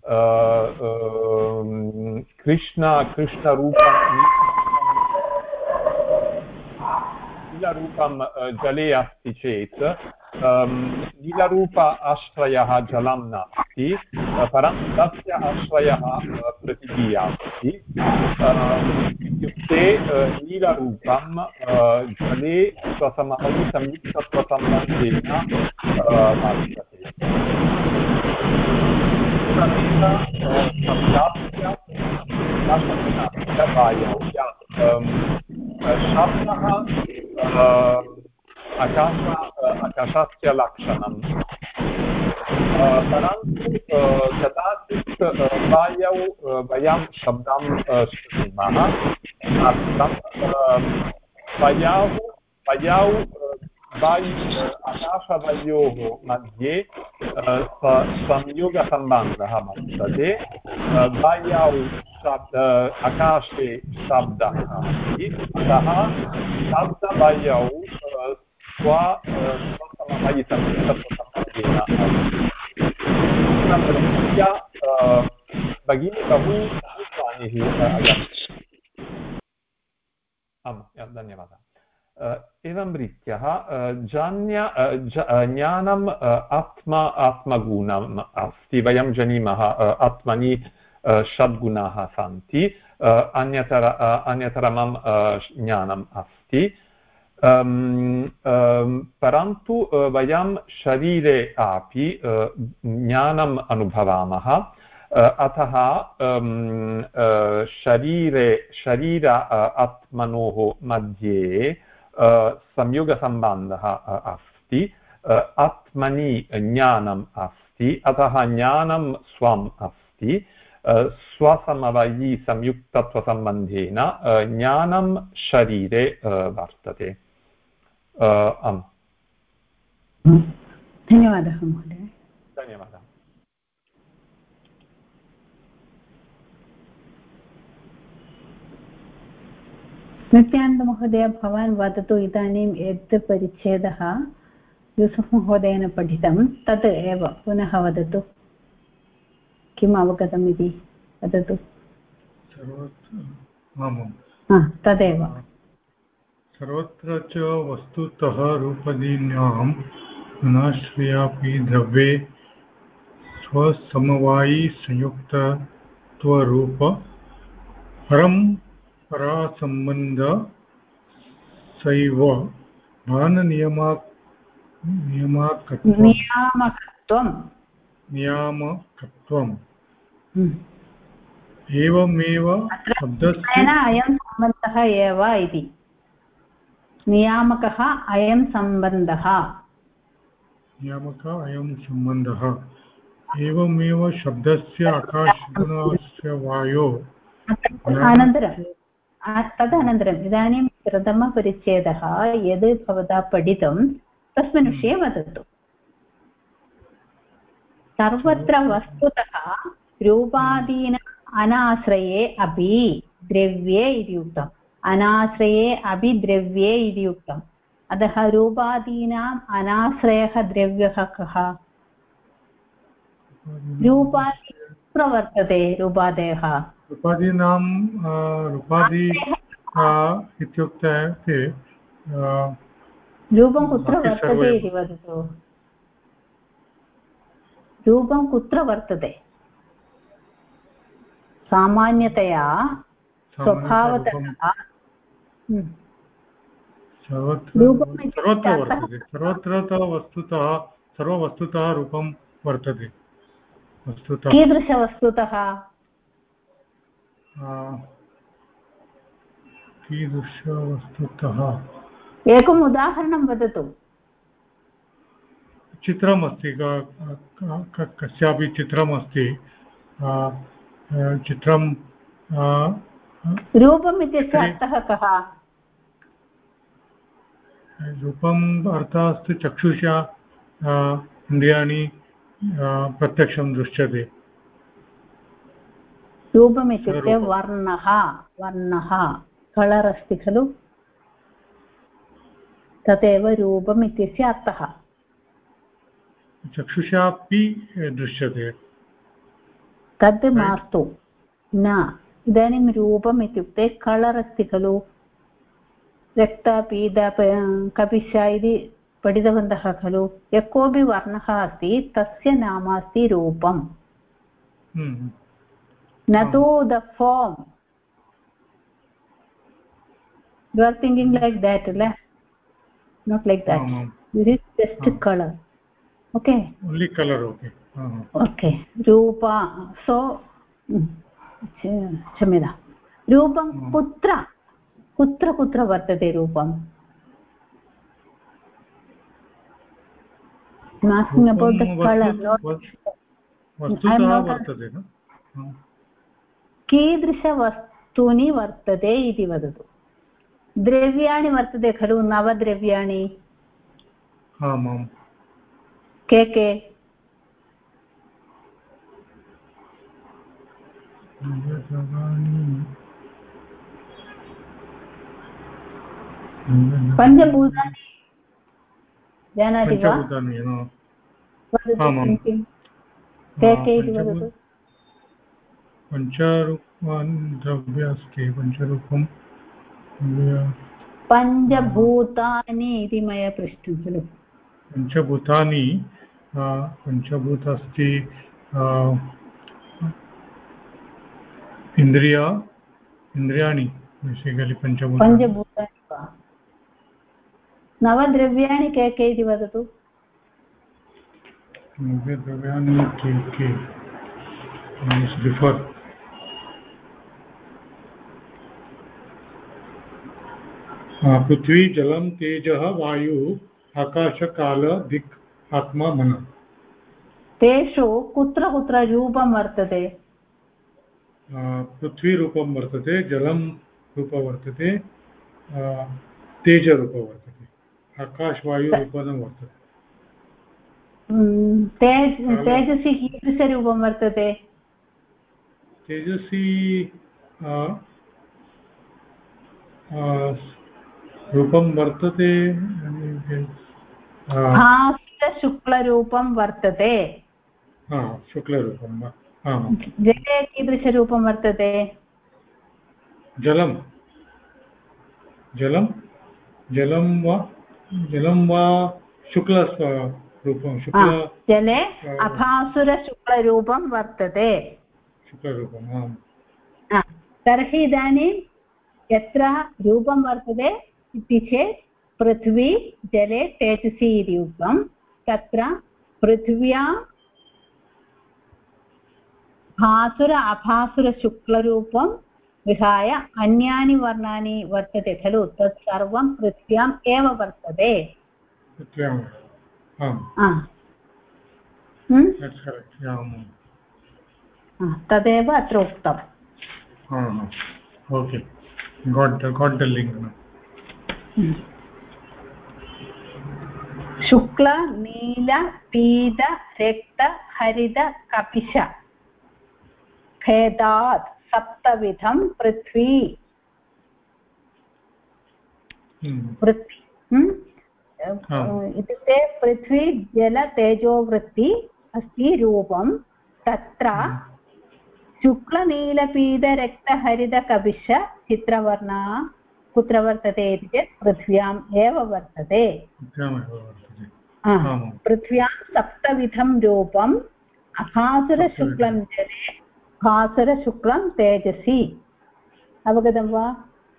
D: नीलरूपं जले अस्ति चेत् नीलरूप आश्रयः जलं नास्ति परन्तु तस्य आश्रयः पृथिवी अस्ति इत्युक्ते नीलरूपं जले स्वसमवायिसंयुक्तत्वसम्बन्धेन वर्तते शब्दः आकाशस्य लक्षणं परन्तु कदाचित् वायौ वयं शब्दं शृणुमः आकाशवायोः मध्ये संयोगसम्बन्धः वर्तते वायौ आकाशे शब्दः अस्ति अतः शब्दवायौ स्वसमवायिसंयुक्तत्वसम्बन्धेन भगिनी बहु हानिः धन्यवादः एवं रीत्या ज्ञानम् आत्मगुणम् अस्ति वयं जानीमः आत्मनि षड्गुणाः सन्ति अन्यतरमं ज्ञानम् अस्ति परन्तु वयं शरीरे अपि ज्ञानम् अनुभवामः अतः शरीर आत्मनोः मध्ये संयोगसम्बन्धः अस्ति आत्मनि ज्ञानम् अस्ति अतः ज्ञानं स्वम् अस्ति स्वसमवायी संयुक्तत्वसम्बन्धेन ज्ञानं शरीरे वर्तते
A: धन्यवादः महोदय
D: धन्यवादः
A: नित्यानन्दमहोदय भवान् वदतु इदानीं यत् परिच्छेदः यूसुफ् महोदयेन पठितं तत् एव पुनः वदतु किम् अवगतम् इति वदतु तदेव
E: सर्वत्र च वस्तुतः रूपदीनाम् अनाश्रयापि द्रव्ये स्वसमवायी संयुक्तत्वरूप परम्परासम्बन्ध सैव नियामकत्वम् एवमेव शब्दस्य
A: अयं सम्बन्धः एव इति नियामकः अयं सम्बन्धः
E: एवमेव शब्दस्य आकाशगुणस्य वायो
A: तदनन्तरम् इदानीं प्रथमपरिच्छेदः यद् भवता पठितं तस्मिन् विषये वदतु सर्वत्र वस्तुतः रूपादीन अनाश्रये अपि द्रव्ये इति उक्तम् अनाश्रये अपि द्रव्ये इति उक्तम् अतः रूपादीनाम् अनाश्रयः द्रव्यः कः रूपादि प्रवर्तते रूपादयः
E: रूपादि इत्युक्ते
A: रूपं कुत्र वर्तते इति वदतु रूपं कुत्र वर्तते सामान्यतया स्वभावतः
E: सर्वत्र वर्तते सर्ववस्तुतः रूपं वर्तते वस्तुतः
A: कीदृशवस्तुतः
E: कीदृशवस्तुतः
A: एकम् उदाहरणं वदतु
E: चित्रमस्ति कस्यापि चित्रमस्ति चित्रं
A: रूपम् इत्यस्य अर्थः कः
E: रूपम् अर्थः अस्ति चक्षुषा इन्द्रियाणि प्रत्यक्षं दृश्यते
A: रूपम् इत्युक्ते वर्णः कलर् अस्ति खलु तदेव रूपम् इत्यस्य अर्थः
E: चक्षुषापि दृश्यते
A: तद् मास्तु न इदानीं रूपम् इत्युक्ते कलर् अस्ति खलु रक्त पीत कपिश इति पठितवन्तः खलु यः कोऽपि वर्णः अस्ति तस्य नाम अस्ति रूपम् न तु the form you are thinking like that not like that this is just color okay
E: only color
A: okay रूपा so क्षम्यतां रूपं कुत्र कुत्र वर्तते रूपम् asking about the color
E: वस्तुतः वर्तते न
A: कीदृशवस्तूनि वर्तते इति वदतु द्रव्याणि वर्तते खलु नवद्रव्याणि
E: आमां
A: के पञ्चभूतानि जानाति वा के इति वदतु
E: पञ्चरूपाणि द्रव्य अस्ति पञ्चरूपं
A: पञ्चभूतानि इति मया पृष्टं खलु
E: पञ्चभूतानि पञ्चभूत अस्ति इन्द्रियाणि बेसिकलि पञ्चभूतानि
A: वा नवद्रव्याणि के इति वदतु
E: नवद्रव्याणि के बिफोर् पृथ्वी जलं तेजः वायुः आकाश काल दिक् आत्मा मनः
A: तेषु कुत्र कुत्र रूपं वर्तते
E: पृथ्वी रूपं वर्तते जलं रूपं वर्तते तेजरूपं वर्तते आकाश वायु रूपं न वर्तते
A: तेजसि कीदृशरूपं वर्तते
E: तेजसि रूपं वर्तते
A: शुक्लरूपं वर्तते
E: शुक्लरूपं
A: जले कीदृशरूपं वर्तते
E: जलं वा शुक्लरूपं
A: जले अभासुरशुक्लरूपं वर्तते
E: शुक्लरूपम्
A: तर्हि इदानीं यत्र रूपं वर्तते इति चेत् पृथ्वी जले तेजसि इति उक्तं तत्र पृथिव्यां भासुर अभासुरशुक्लरूपं विहाय अन्यानि वर्णानि वर्तते खलु तत् सर्वं पृथ्व्याम् एव वर्तते तदेव अत्र उक्तम्
E: okay got the link
A: शुक्ल नील पीत रक्त हरित कपिश भेदात् सप्तविधं पृथ्वी इत्युक्ते पृथ्वी जल तेजोवृत्ति अस्ति रूपं तत्र शुक्लनीलपीतरक्तहरितकपिश चित्रवर्णः कुत्र वर्तते इति चेत् पृथ्व्याम् एव वर्तते पृथ्व्यां सप्तविधं रूपं भास्वरशुक्लं जले भास्वरशुक्लं तेजसि अवगतं वा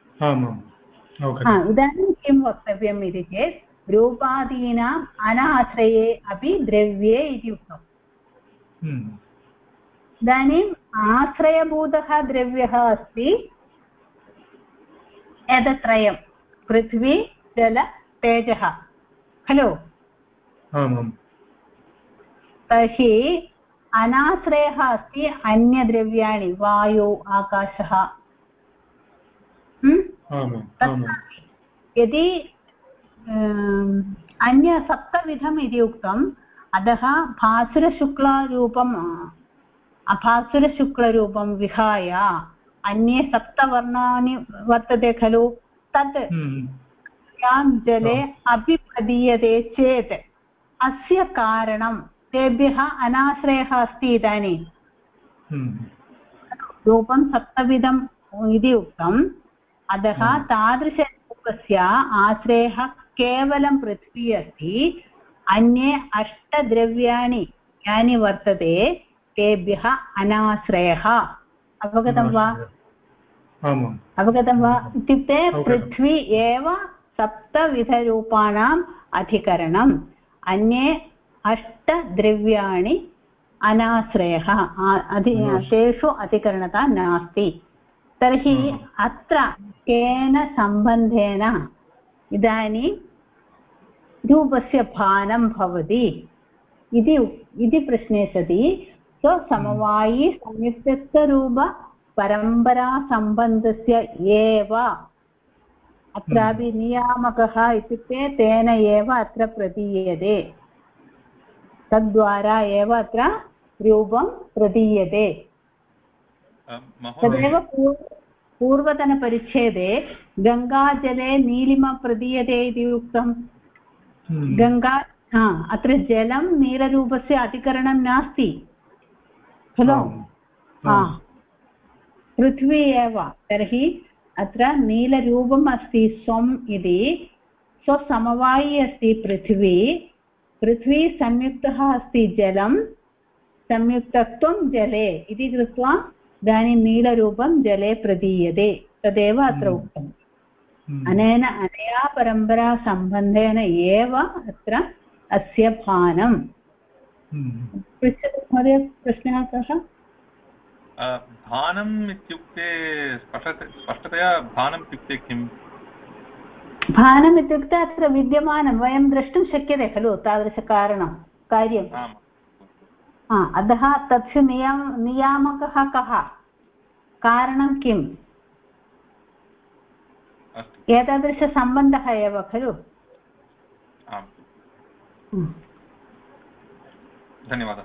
A: इदानीं किं वक्तव्यम् इति चेत् रूपादीनाम् अनाश्रये अपि द्रव्ये इति उक्तम् इदानीम् आश्रयभूतः द्रव्यः अस्ति एतत्त्रयं पृथ्वी जल तेजः खलु तर्हि अनाश्रयः अस्ति अन्यद्रव्याणि वायु आकाशः यदि अन्य सप्तविधम् इति उक्तम् अतः भास्वरशुक्लरूपम् अभास्वरशुक्लरूपं विहाय अन्ये सप्तवर्णानि वर्तते खलु तत् जले अपि प्रदीयते चेत् अस्य कारणं तेभ्यः अनाश्रयः अस्ति इदानीं रूपं सप्तविधम् इति उक्तम् अतः तादृशरूपस्य आश्रयः केवलं पृथ्वी अस्ति अन्ये अष्टद्रव्याणि यानि वर्तते तेभ्यः अनाश्रयः अवगतं वा इत्युक्ते पृथ्वी एव सप्तविधरूपाणाम् अधिकरणम् अन्ये अष्टद्रव्याणि अनाश्रयः तेषु अधिकरणता नास्ति तर्हि अत्र केन सम्बन्धेन इदानीं रूपस्य भानं भवति इति प्रश्ने सति समवायी संयुक्तरूप परम्परासम्बन्धस्य एव अत्रापि नियामकः इत्युक्ते तेन एव अत्र प्रदीयते तद्वारा एव अत्र रूपं प्रदीयते तदेव पूर्वतनपरिच्छेदे गङ्गाजले नीलिमा प्रदीयते इति उक्तं गङ्गा अत्र जलं नीलरूपस्य अधिकरणं नास्ति खलु पृथ्वी एव तर्हि अत्र नीलरूपम् अस्ति स्वम् इति स्वसमवायी अस्ति पृथ्वी संयुक्तः अस्ति जलं संयुक्तत्वं जले इति कृत्वा इदानीं नीलरूपं जले प्रदीयते तदेव अत्र उक्तम् अनया परम्परासम्बन्धेन एव अत्र अस्य भानं पृच्छतु महोदय प्रश्नः कः
B: भानम् इत्युक्ते स्पष्टतया भानम् इत्युक्ते किम्
A: भानम् इत्युक्ते अत्र विद्यमानं वयं द्रष्टुं शक्यते खलु तादृशकारणं कार्यम् अतः तस्य नियामकः कः कारणं किम् एतादृशसम्बन्धः एव खलु
B: धन्यवादः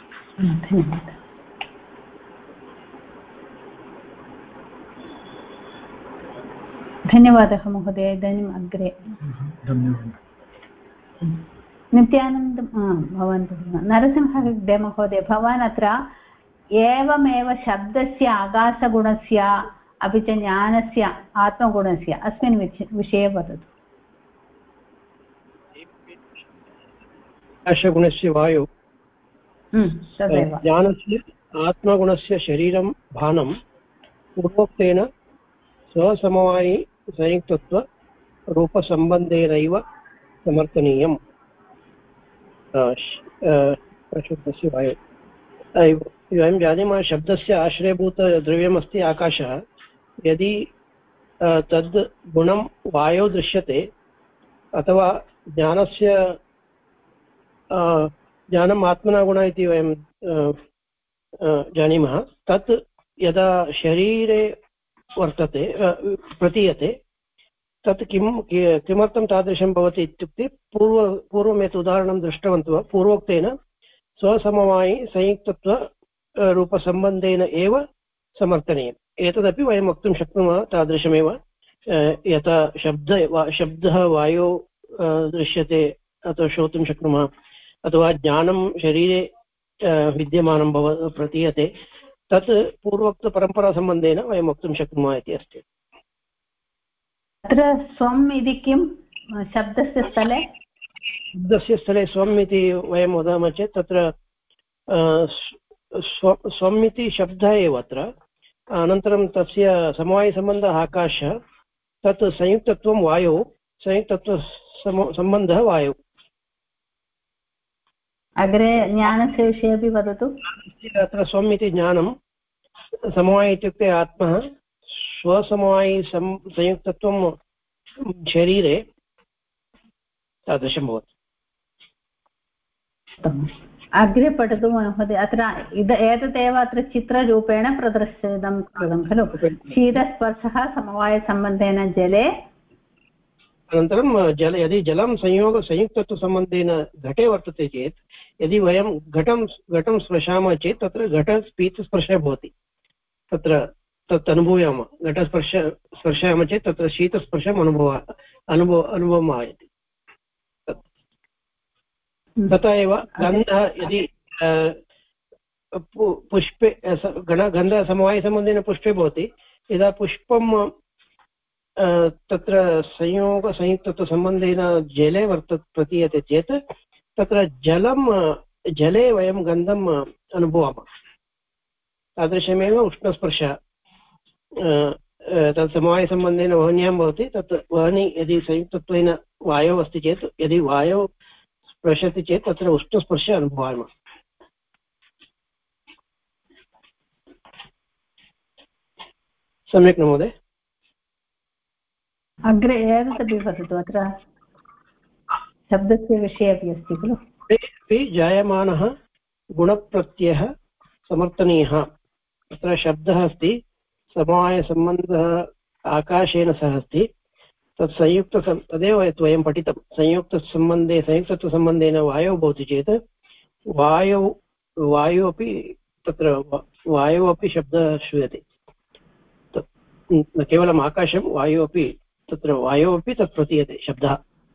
A: धन्यवादः महोदय इदानीम् अग्रे नित्यानन्दं भवन्तु नरसिंहहेग्डे महोदय भवान् अत्र एवमेव शब्दस्य आकाशगुणस्य अपि च ज्ञानस्य आत्मगुणस्य अस्मिन् विषये वदतु
F: आकाशगुणस्य वायु ज्ञानस्य आत्मगुणस्य शरीरं भानं पूर्वोक्तेन स्वसमवायी संयुक्तत्व रूपसम्बन्धेनैव समर्थनीयम् शब्दस्य वायु वयं जानीमः शब्दस्य आश्रयभूतद्रव्यमस्ति आकाशः यदि तद् गुणं वायौ दृश्यते अथवा ज्ञानम् आत्मना गुण इति वयं जानीमः तत् यदा शरीरे वर्तते प्रतीयते तत् किमर्थं तादृशं भवति इत्युक्ते पूर्वं यत् उदाहरणं दृष्टवन्तः पूर्वोक्तेन स्वसमवायी संयुक्तत्व रूपसम्बन्धेन एव समर्थनीयम् एतदपि वयं वक्तुं शक्नुमः तादृशमेव यथा शब्दः वायौ दृश्यते अथवा श्रोतुं शक्नुमः अथवा ज्ञानं शरीरे विद्यमानं प्रतीयते तत् पूर्वोक्तपरम्परासम्बन्धेन वयं वक्तुं शक्नुमः इति अस्ति
A: अत्र स्वम् इति किं शब्दस्य स्थले
F: स्वम् इति वयं वदामः चेत् तत्र स्वम् इति शब्दः एव अत्र अनन्तरं तस्य समवायसम्बन्धः आकाशः तत् संयुक्तत्वं वायुः संयुक्तत्वसम्बन्धः वायुः
A: अग्रे ज्ञानस्य विषये अपि वदतु
F: अत्र स्वम् इति ज्ञानं समवायः इत्युक्ते आत्मः स्वसमवायि संयुक्तत्वं शरीरे तादृशं भवति
A: अग्रे पठतु महोदय अत्र एतदेव अत्र चित्ररूपेण प्रदर्शितं कृतं खलु शीतस्पर्शः समवायसम्बन्धेन जले
F: अनन्तरं यदि जलं संयुक्तत्वसम्बन्धेन घटे वर्तते चेत् यदि वयं घटं स्पृशामः चेत् तत्र घटस्पीतस्पर्शः भवति तत्र तत् अनुभूयामः स्पर्शयामः चेत् तत्र शीतस्पर्शम् अनुभवम् आयाति तथा एव गन्धः यदि पुष्पे गन्धसमवायसम्बन्धेन पुष्पे भवति यदा पुष्पं तत्र संयुक्तत्वसम्बन्धेन जले प्रतीयते चेत् तत्र जले वयं गन्धम् अनुभवामः तादृशमेव उष्णस्पर्शः तत् समवायसम्बन्धेन वह्न्यां भवति तत् वह्नि यदि संयुक्तत्वेन वायुः अस्ति चेत् यदि वायुः स्पृशति चेत् तत्र उष्णस्पर्शः अनुभवामः सम्यक् न महोदय
A: अग्रे एतदपि वदतु अत्र शब्दस्य विषये अपि अस्ति खलु
F: अपि जायमानः गुणप्रत्ययः समर्थनीयः अत्र शब्दः अस्ति समवायसम्बन्धः आकाशेन सह अस्ति तत् तदेव वयं पठितं संयुक्तत्वसम्बन्धेन वायुः भवति चेत् वायुः अपि तत्र वायुः अपि शब्दः श्रूयते न केवलम् आकाशं वायुः अपि तत्र वायुः अपि तत् प्रतीयते शब्दः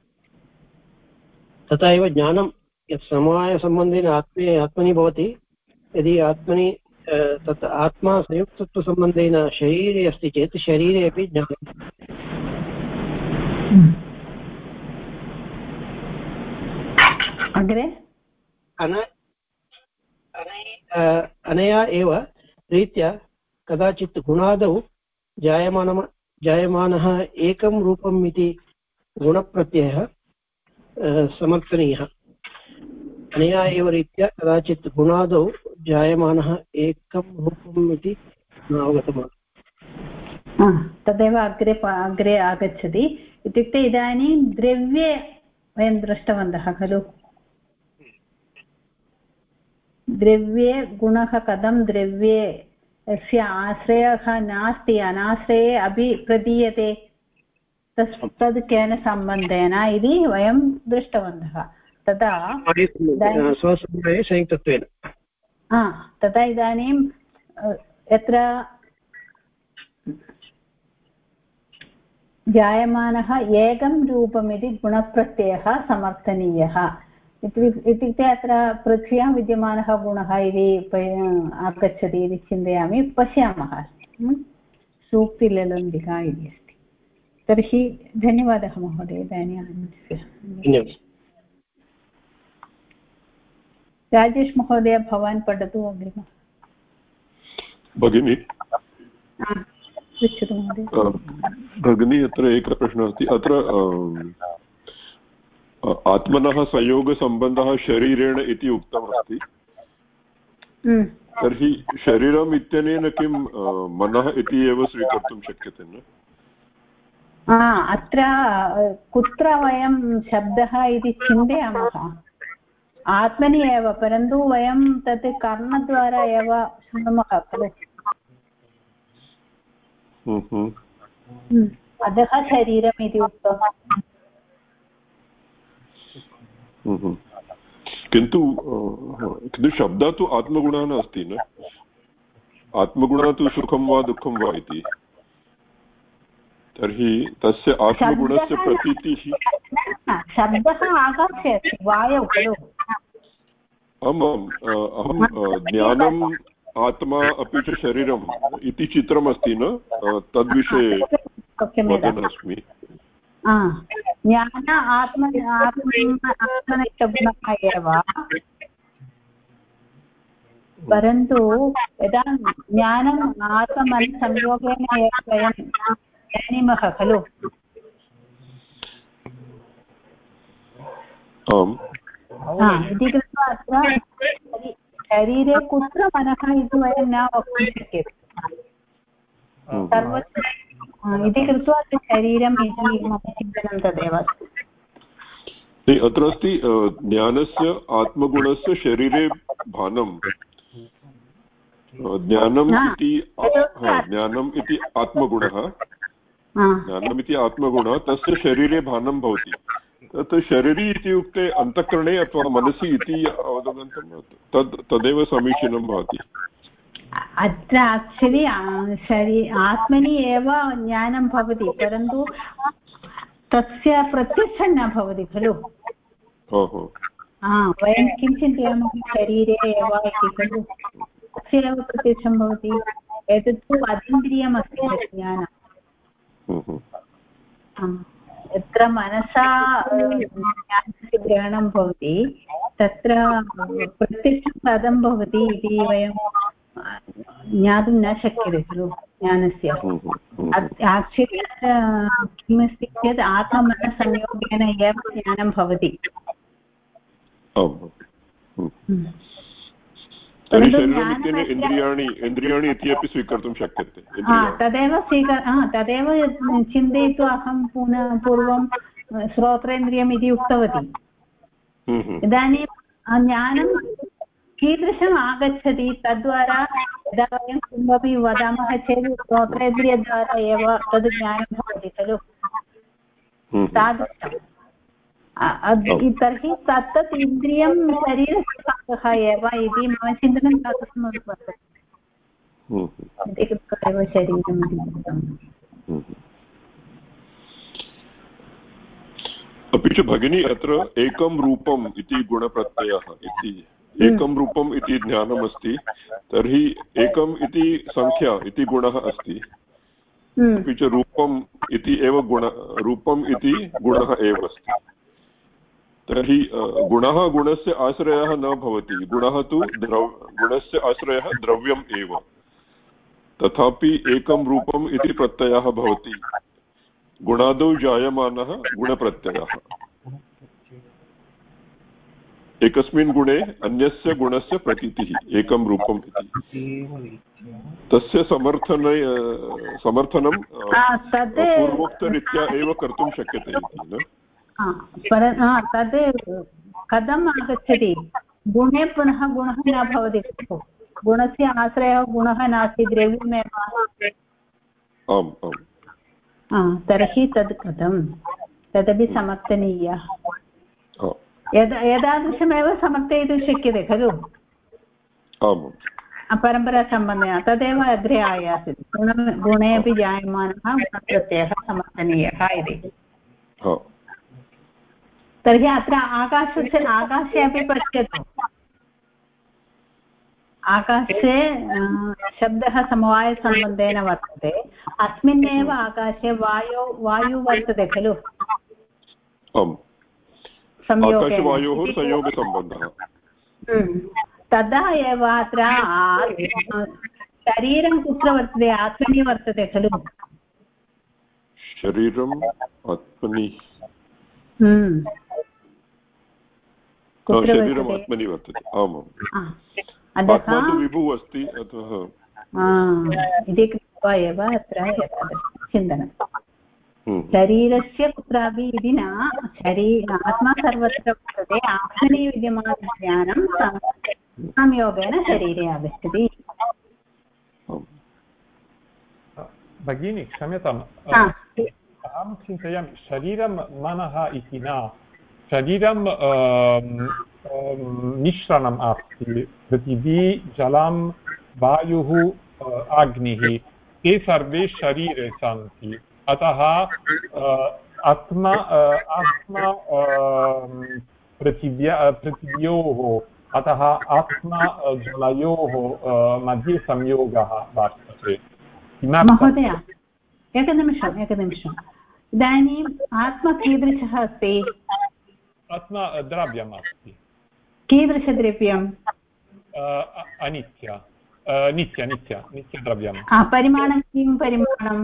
F: तथा एव ज्ञानं यत् समवायसम्बन्धेन आत्मनि भवति यदि आत्मनि तत् आत्मा संयुक्तत्वसम्बन्धेन शरीरे अस्ति चेत् शरीरे अपि ज्ञानम्
A: अग्रे
F: अनया एव रीत्या कदाचित् गुणादौ जायमानः एकं रूपम् इति गुणप्रत्ययः समर्थनीयः अनया एव रीत्या कदाचित् गुणादौ जायमानः एकं रूपम् इति अवगतम्
A: तदेव अग्रे आगच्छति इत्युक्ते इदानीं द्रव्ये वयं दृष्टवन्तः खलु द्रव्ये गुणः कथं द्रव्ये यस्य आश्रयः नास्ति अनाश्रये अपि प्रतीयते तद् केन सम्बन्धेन इति वयं दृष्टवन्तः तदा
F: संयुक्तत्वेन
A: तदा इदानीं यत्र जायमानः एकं रूपमिति गुणप्रत्ययः समर्थनीयः इत्युक्ते अत्र पृथ्व्यां विद्यमानः गुणः इति आगच्छति इति चिन्तयामि पश्यामः सूक्तिललन्दिका इति अस्ति तर्हि धन्यवादः महोदय इदानीं राजेश महोदय भवान् पठतु अग्रिम
G: भगिनी
A: पृच्छतु महोदय
G: भगिनी अत्र एकः प्रश्नः अस्ति अत्र आत्मनः संयोगसम्बन्धः शरीरेण इति उक्तमस्ति तर्हि शरीरम् इत्यनेन किं मनः इति एव स्वीकर्तुं शक्यते न
A: अत्र कुत्र वयं शब्दः इति चिन्तयामः आत्मनि एव परन्तु वयं तत् कर्णद्वारा एव शृणुमः खलु अतः शरीरम् इति उक्तम्
G: किन्तु शब्दः तु आत्मगुणः नास्ति न आत्मगुणः तु सुखं वा दुःखं वा इति तर्हि तस्य आत्मगुणस्य प्रतीतिः
A: शब्दः आकाशे अस्ति वायौ खलु
G: आमाम् अहं ज्ञानम् आत्मा अपि च शरीरम् इति चित्रमस्ति न तद्विषये वदन् अस्मि
A: ज्ञान आत्मनिष्ठगुणः एव परन्तु यदा ज्ञानम् आत्मसंयोगेन एव वयं जानीमः खलु। इति कृत्वा अत्र शरीरे कुत्र मनः इति वयं न वक्तुं शक्यते सर्वत्र इति कृत्वा अत्र शरीरम् इति मम चिन्तनं तदेव अस्ति।
G: अत्र अस्ति ज्ञानस्य आत्मगुणस्य शरीरे भानं ज्ञानम् इति आत्मगुणः ज्ञानमिति आत्मगुणः तस्य शरीरे भानं भवति। तत् शरीरी इत्युक्ते अन्तःकरणे अथवा मनसि इति अवगन्तुं तदेव समीचीनं भवति।
A: अत्र आक्चुलि आत्मनि एव ज्ञानं भवति परन्तु तस्य प्रत्यक्षं न भवति खलु। वयं किं चिन्तयामः शरीरे एव इति खलु तस्य एव प्रत्यक्षं भवति। एतत्तु अतीन्द्रियमस्ति ज्ञानं। यत्र मनसा ज्ञानस्य ग्रहणं भवति तत्र प्रत्यक्षं कथं भवति इति वयं ज्ञातुं न शक्यते खलु ज्ञानस्य। आक्चुलि किमस्ति चेत् आत्ममनसंयोगेन एव ज्ञानं भवति।
G: इन्द्रियाणि इति अपि स्वीकर्तुं शक्यते।
A: तदेव चिन्तयित्वा अहं पूर्वं श्रोत्रेन्द्रियम् इति उक्तवती। इदानीं ज्ञानं कीदृशम् आगच्छति तद्वारा यदा वयं किमपि वदामः चेत् श्रोत्रेन्द्रियद्वारा एव तद् ज्ञानं भवति खलु तादृशम्। तर्हि तत्तत् इन्द्रियं शरीरस्य भागः एव इति मम चिन्तनं तादृशं वर्तते। इति कृत्वा एव शरीरम् इति उक्तम्।
G: अपि च भगिनी अत्र एकं रूपम् इति गुणप्रत्ययः इति एकं रूपम् इति ज्ञानमस्ति तर्हि एकम् इति संख्या इति गुणः अस्ति अपि च रूपम् इति एव रूपम् इति गुणः एव अस्ति। तर्हि गुणः गुणस्य आश्रयः न भवति। गुणः तु गुणस्य आश्रयः द्रव्यम् एव। तथापि एकं रूपम् इति प्रत्ययः भवति। गुणादौ जायमानः गुणप्रत्ययः। एकस्मिन् गुणे अन्यस्य गुणस्य प्रतीतिः एकं रूपम् इति तस्य समर्थनं पूर्वोक्तरीत्या एव कर्तुं शक्यते इति न।
A: तद् कथम् आगच्छति गुणे पुनः गुणः न भवति गुणस्य आश्रयः गुणः नास्ति द्रव्यमेव। तर्हि तद् कथं तदपि समर्थनीयः एतादृशमेव समर्थयितुं शक्यते खलु परम्परासम्बन्धेन तदेव अग्रे आयाति गुणे अपि जायमानः गुणप्रत्ययः समर्थनीयः इति। तर्हि अत्र आकाशे अपि पश्यतु आकाशे शब्दः समवायसम्बन्धेन वर्तते। अस्मिन्नेव आकाशे वायु वर्तते खलु
G: संयोगसम्बन्धः।
A: तदा एव अत्र शरीरं कुत्र वर्तते आत्मनि वर्तते खलु।
G: शरीरम् आत्मनि शरीरम् आत्मनि वर्तते। आत्मा तु विभुः अस्ति अतः
A: इति कृत्वा एव अत्र चिन्तनं शरीरस्य कुत्रापि इति न आत्मा सर्वत्र वर्तते आत्मनि विद्यमानज्ञानं संयोगेन शरीरे आगच्छति।
D: भगिनी क्षम्यताम् अहं चिन्तयामि शरीरं मनः इति न शरीरं मिश्रणम् अस्ति पृथिवी जलं वायुः अग्निः ते सर्वे शरीरे सन्ति अतः आत्मा पृथिव्योः अतः आत्मा जलयोः मध्ये संयोगः वर्तते।
A: महोदय एकनिमिषम् इदानीम् आत्मा कीदृशः अस्ति?
D: आत्मा द्रव्यम् अस्ति।
A: कीदृशद्रव्यं?
D: अनित्य नित्यद्रव्यं
A: परिमाणं किं परिमाणं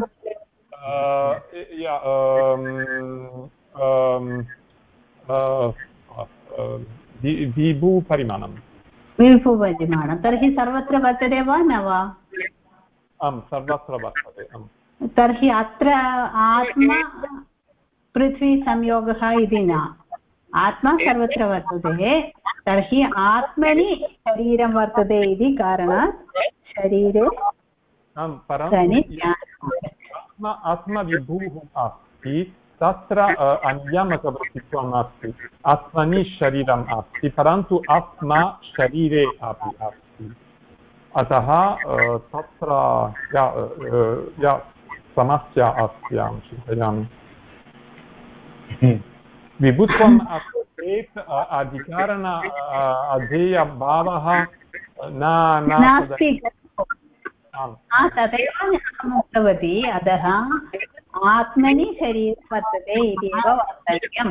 D: विभुपरिमाणं
A: तर्हि सर्वत्र वर्तते वा न वा
D: आं सर्वत्र वर्तते
A: तर्हि अत्र आत्मा पृथ्वी संयोगः इति न आत्मा सर्वत्र वर्तते तर्हि आत्मनि शरीरं वर्तते इति कारणात् शरीरे
D: आत्मविभुः अस्ति तत्र अन्यमकवृत्तित्वम् अस्ति आत्मनि शरीरम् अस्ति परन्तु आत्मा शरीरे अपि अस्ति अतः तत्र या समस्या अस्ति अहं चिन्तयामि विभुत्वम् अस्ति चेत् अधिकरण अधेयभावः
A: नास्ति तदेव अहम् उक्तवती अतः आत्मनि शरीरं वर्तते इति एव वक्तव्यम्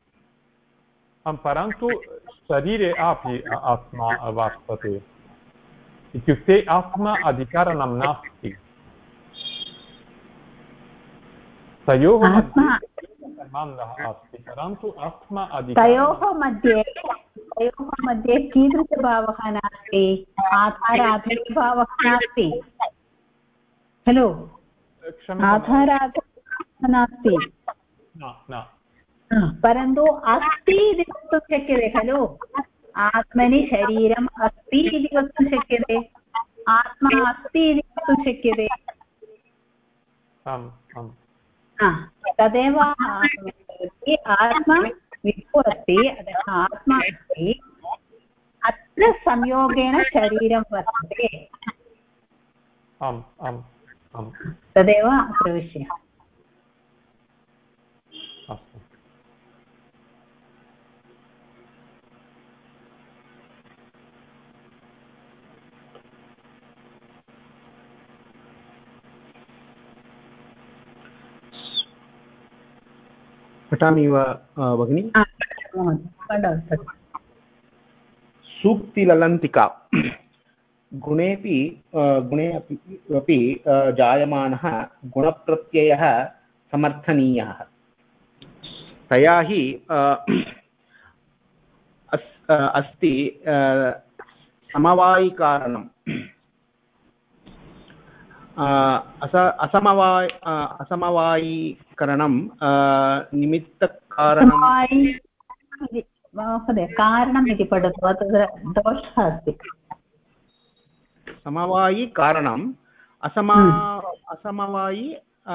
D: परन्तु शरीरे अपि आत्मा वर्तते इत्युक्ते आत्मा अधिकरणं नास्ति तयोः सम्बन्धः अस्ति परन्तु आत्मा
A: तयोः मध्ये कीदृशभावः नास्ति आधाराधीभावः नास्ति खलु आधाराधीभावः नास्ति परन्तु अस्ति इति वक्तुं शक्यते खलु आत्मनि शरीरम् अस्ति इति वक्तुं शक्यते आत्मा अस्ति इति वक्तुं शक्यते तदेव आत्मा विभुः अस्ति अतः आत्मा अस्ति अत्र संयोगेन शरीरं वर्तते तदेव अत्र विषयः
H: पठामि वा भगिनि सूक्तिललन्तिका गुणे अपि जायमानः गुणप्रत्ययः समर्थनीयः तया हि अस्ति समवायिकारणम् असमवायिकरणं निमित्तकारणं
A: महोदय कारणम् इति पठतु तत्र दोषः अस्ति
H: समवायिकारणम् असमवायि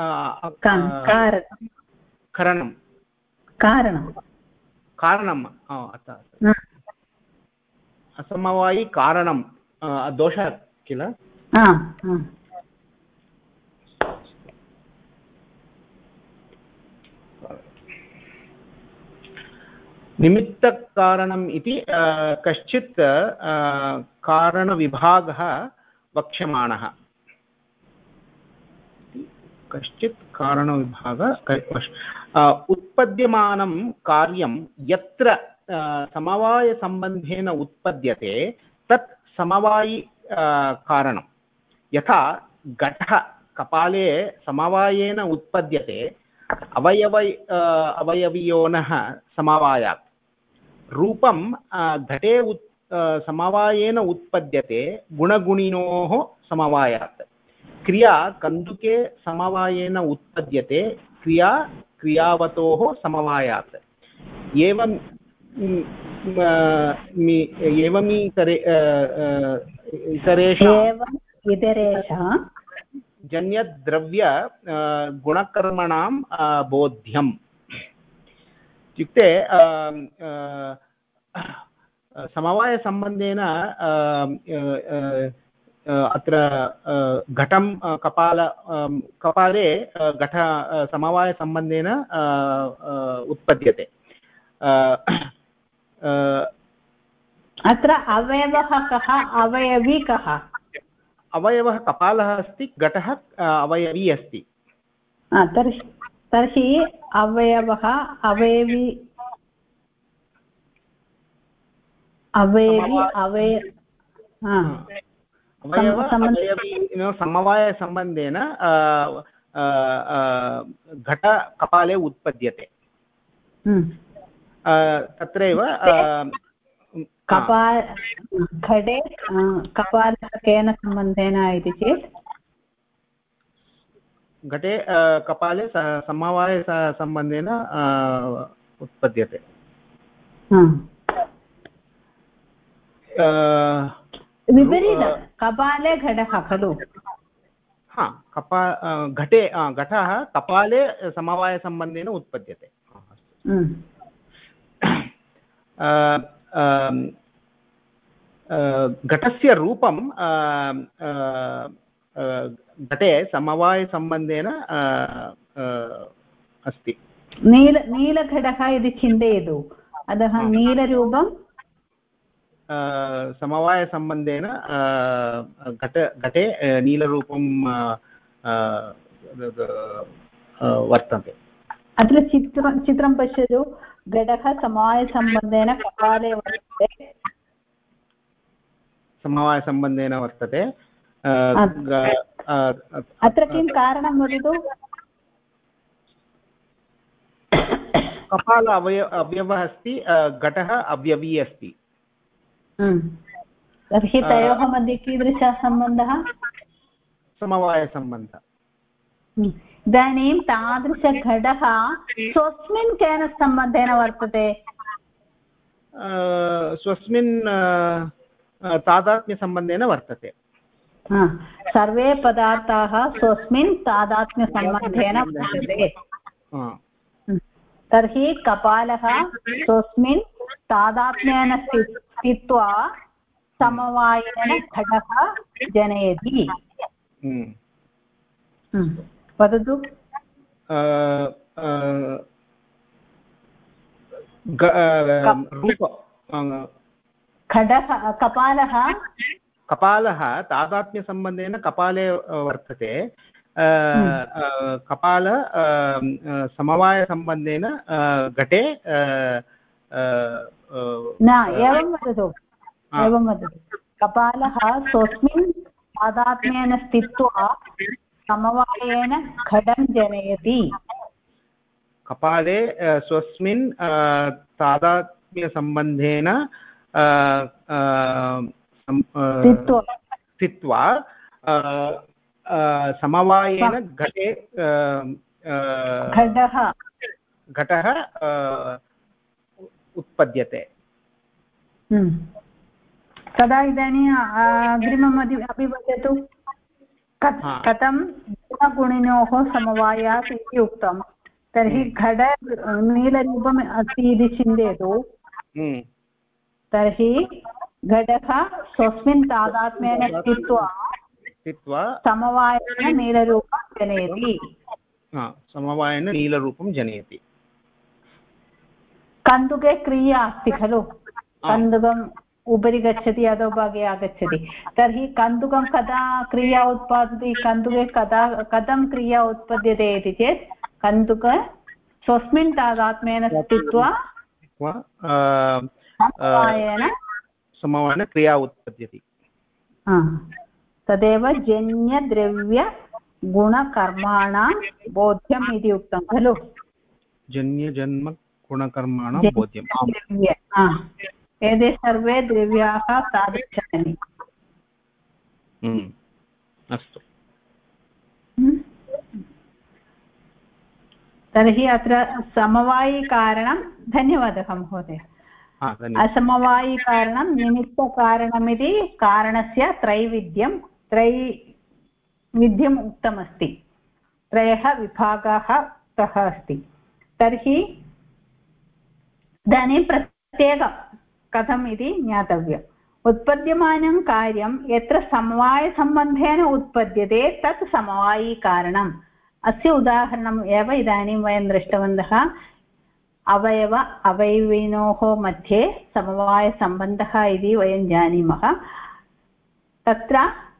H: कारणम् असमवायिकारणं दोषः किल निमित्तकारणम् इति कश्चित् कारणविभागः वक्ष्यमाणः उत्पद्यमानं कार्यं यत्र समवायसम्बन्धेन उत्पद्यते तत् समवायि कारणं यथा घटः कपाले समवायेन उत्पद्यते अवयवयोनः समवायात् रूपं घटे समवायेन उत्पद्यते गुणगुणिनोः समवायात् क्रिया कन्दुके समवायेन उत्पद्यते क्रिया क्रियावतोः समवायात्
A: इतरेषां
H: जन्यद्रव्य गुणकर्मणां बोध्यम् इत्युक्ते समवायसम्बन्धेन अत्र घटं कपाले घट समवायसम्बन्धेन उत्पद्यते
A: अत्र अवयवः कः अवयवी कः
H: अवयवः कपालः अस्ति घटः अवयवी अस्ति
A: तर्हि अवयवः अवयवी
H: समवायसम्बन्धेन घटकपाले उत्पद्यते तत्रैव
A: घटे कपालः केन सम्बन्धेन इति चेत्
H: घटे कपाले समवायसम्बन्धेन उत्पद्यते
A: विपरीतं कपाले घटः खलु
H: घटः कपाले समवायसम्बन्धेन उत्पद्यते घटस्य रूपं घटे समवायसम्बन्धेन अस्ति
A: नीलघटः इति चिन्तयतु अतः नीलरूपं
H: समवायसम्बन्धेन घटे नीलरूपं वर्तते
A: अत्र चित्रं पश्यतु घटः समवायसम्बन्धेन कपाले वर्तते
H: समवायसम्बन्धेन वर्तते
A: अत्र किं कारणं वदतु
H: कपाल अवयवः अस्ति घटः अवयवी अस्ति
A: तर्हि तयोः मध्ये कीदृशः सम्बन्धः
H: समवायसम्बन्धः
A: इदानीं तादृशघटः स्वस्मिन् केन सम्बन्धेन वर्तते
H: स्वस्मिन् तादात्म्यसम्बन्धेन वर्तते
A: सर्वे पदार्थाः स्वस्मिन् तादात्म्यसम्बन्धेन वर्तते तर्हि कपालः स्वस्मिन् तादात्म्येन स्थित्वा समवायेन घटः जनयति वदतु घटः
H: कपालः तादात्म्यसम्बन्धेन कपाले वर्तते कपाल समवायसम्बन्धेन घटे
A: न एवं वदतु कपालः स्वस्मिन् तादात्म्येन स्थित्वा समवायेन घटं जनयति
H: कपाले स्वस्मिन् तादात्म्यसम्बन्धेन स्थित्वा समवायेन घटे घटः उत्पद्यते
A: तदा इदानीम् अग्रिमम् अपि वदतु कथं गुणगुणिनोः समवायात् इति उक्तं तर्हि घट नीलरूपम् अस्ति इति चिन्तयतु तर्हि घटः स्वस्मिन् तादात्म्येन स्थित्वा समवायेन नीलरूपं जनयति
H: समवायेन नीलरूपं जनयति
A: कन्दुके क्रिया अस्ति खलु कन्दुकम् उपरि गच्छति अधोभागे आगच्छति तर्हि कन्दुकं कदा क्रिया उत्पादयति कन्दुके कथं क्रिया उत्पद्यते इति चेत् कन्दुक स्वस्मिन् तादात्म्येन स्थित्वा
H: समवायेन क्रिया उत्पद्यति
A: तदेव जन्यद्रव्यगुणकर्माणां बोध्यम् इति उक्तं खलु
H: जन्यजन्मगुणकर्माणां बोध्यम्
A: एते सर्वे द्रव्याः तादृशानि
H: अस्तु
A: तर्हि अत्र समवायिकारणं धन्यवादः महोदय असमवायिकारणं निमित्तकारणमिति कारणस्य त्रैविध्यम् उक्तमस्ति त्रयः विभागाः उक्तः अस्ति तर्हि इदानीं प्रत्येकं कथम् इति ज्ञातव्यम् उत्पद्यमानं कार्यं यत्र समवायसम्बन्धेन उत्पद्यते तत् समवायिकारणम् अस्य उदाहरणम् एव इदानीं वयं दृष्टवन्तः अवयविनोः मध्ये समवायसम्बन्धः इति वयं जानीमः तत्र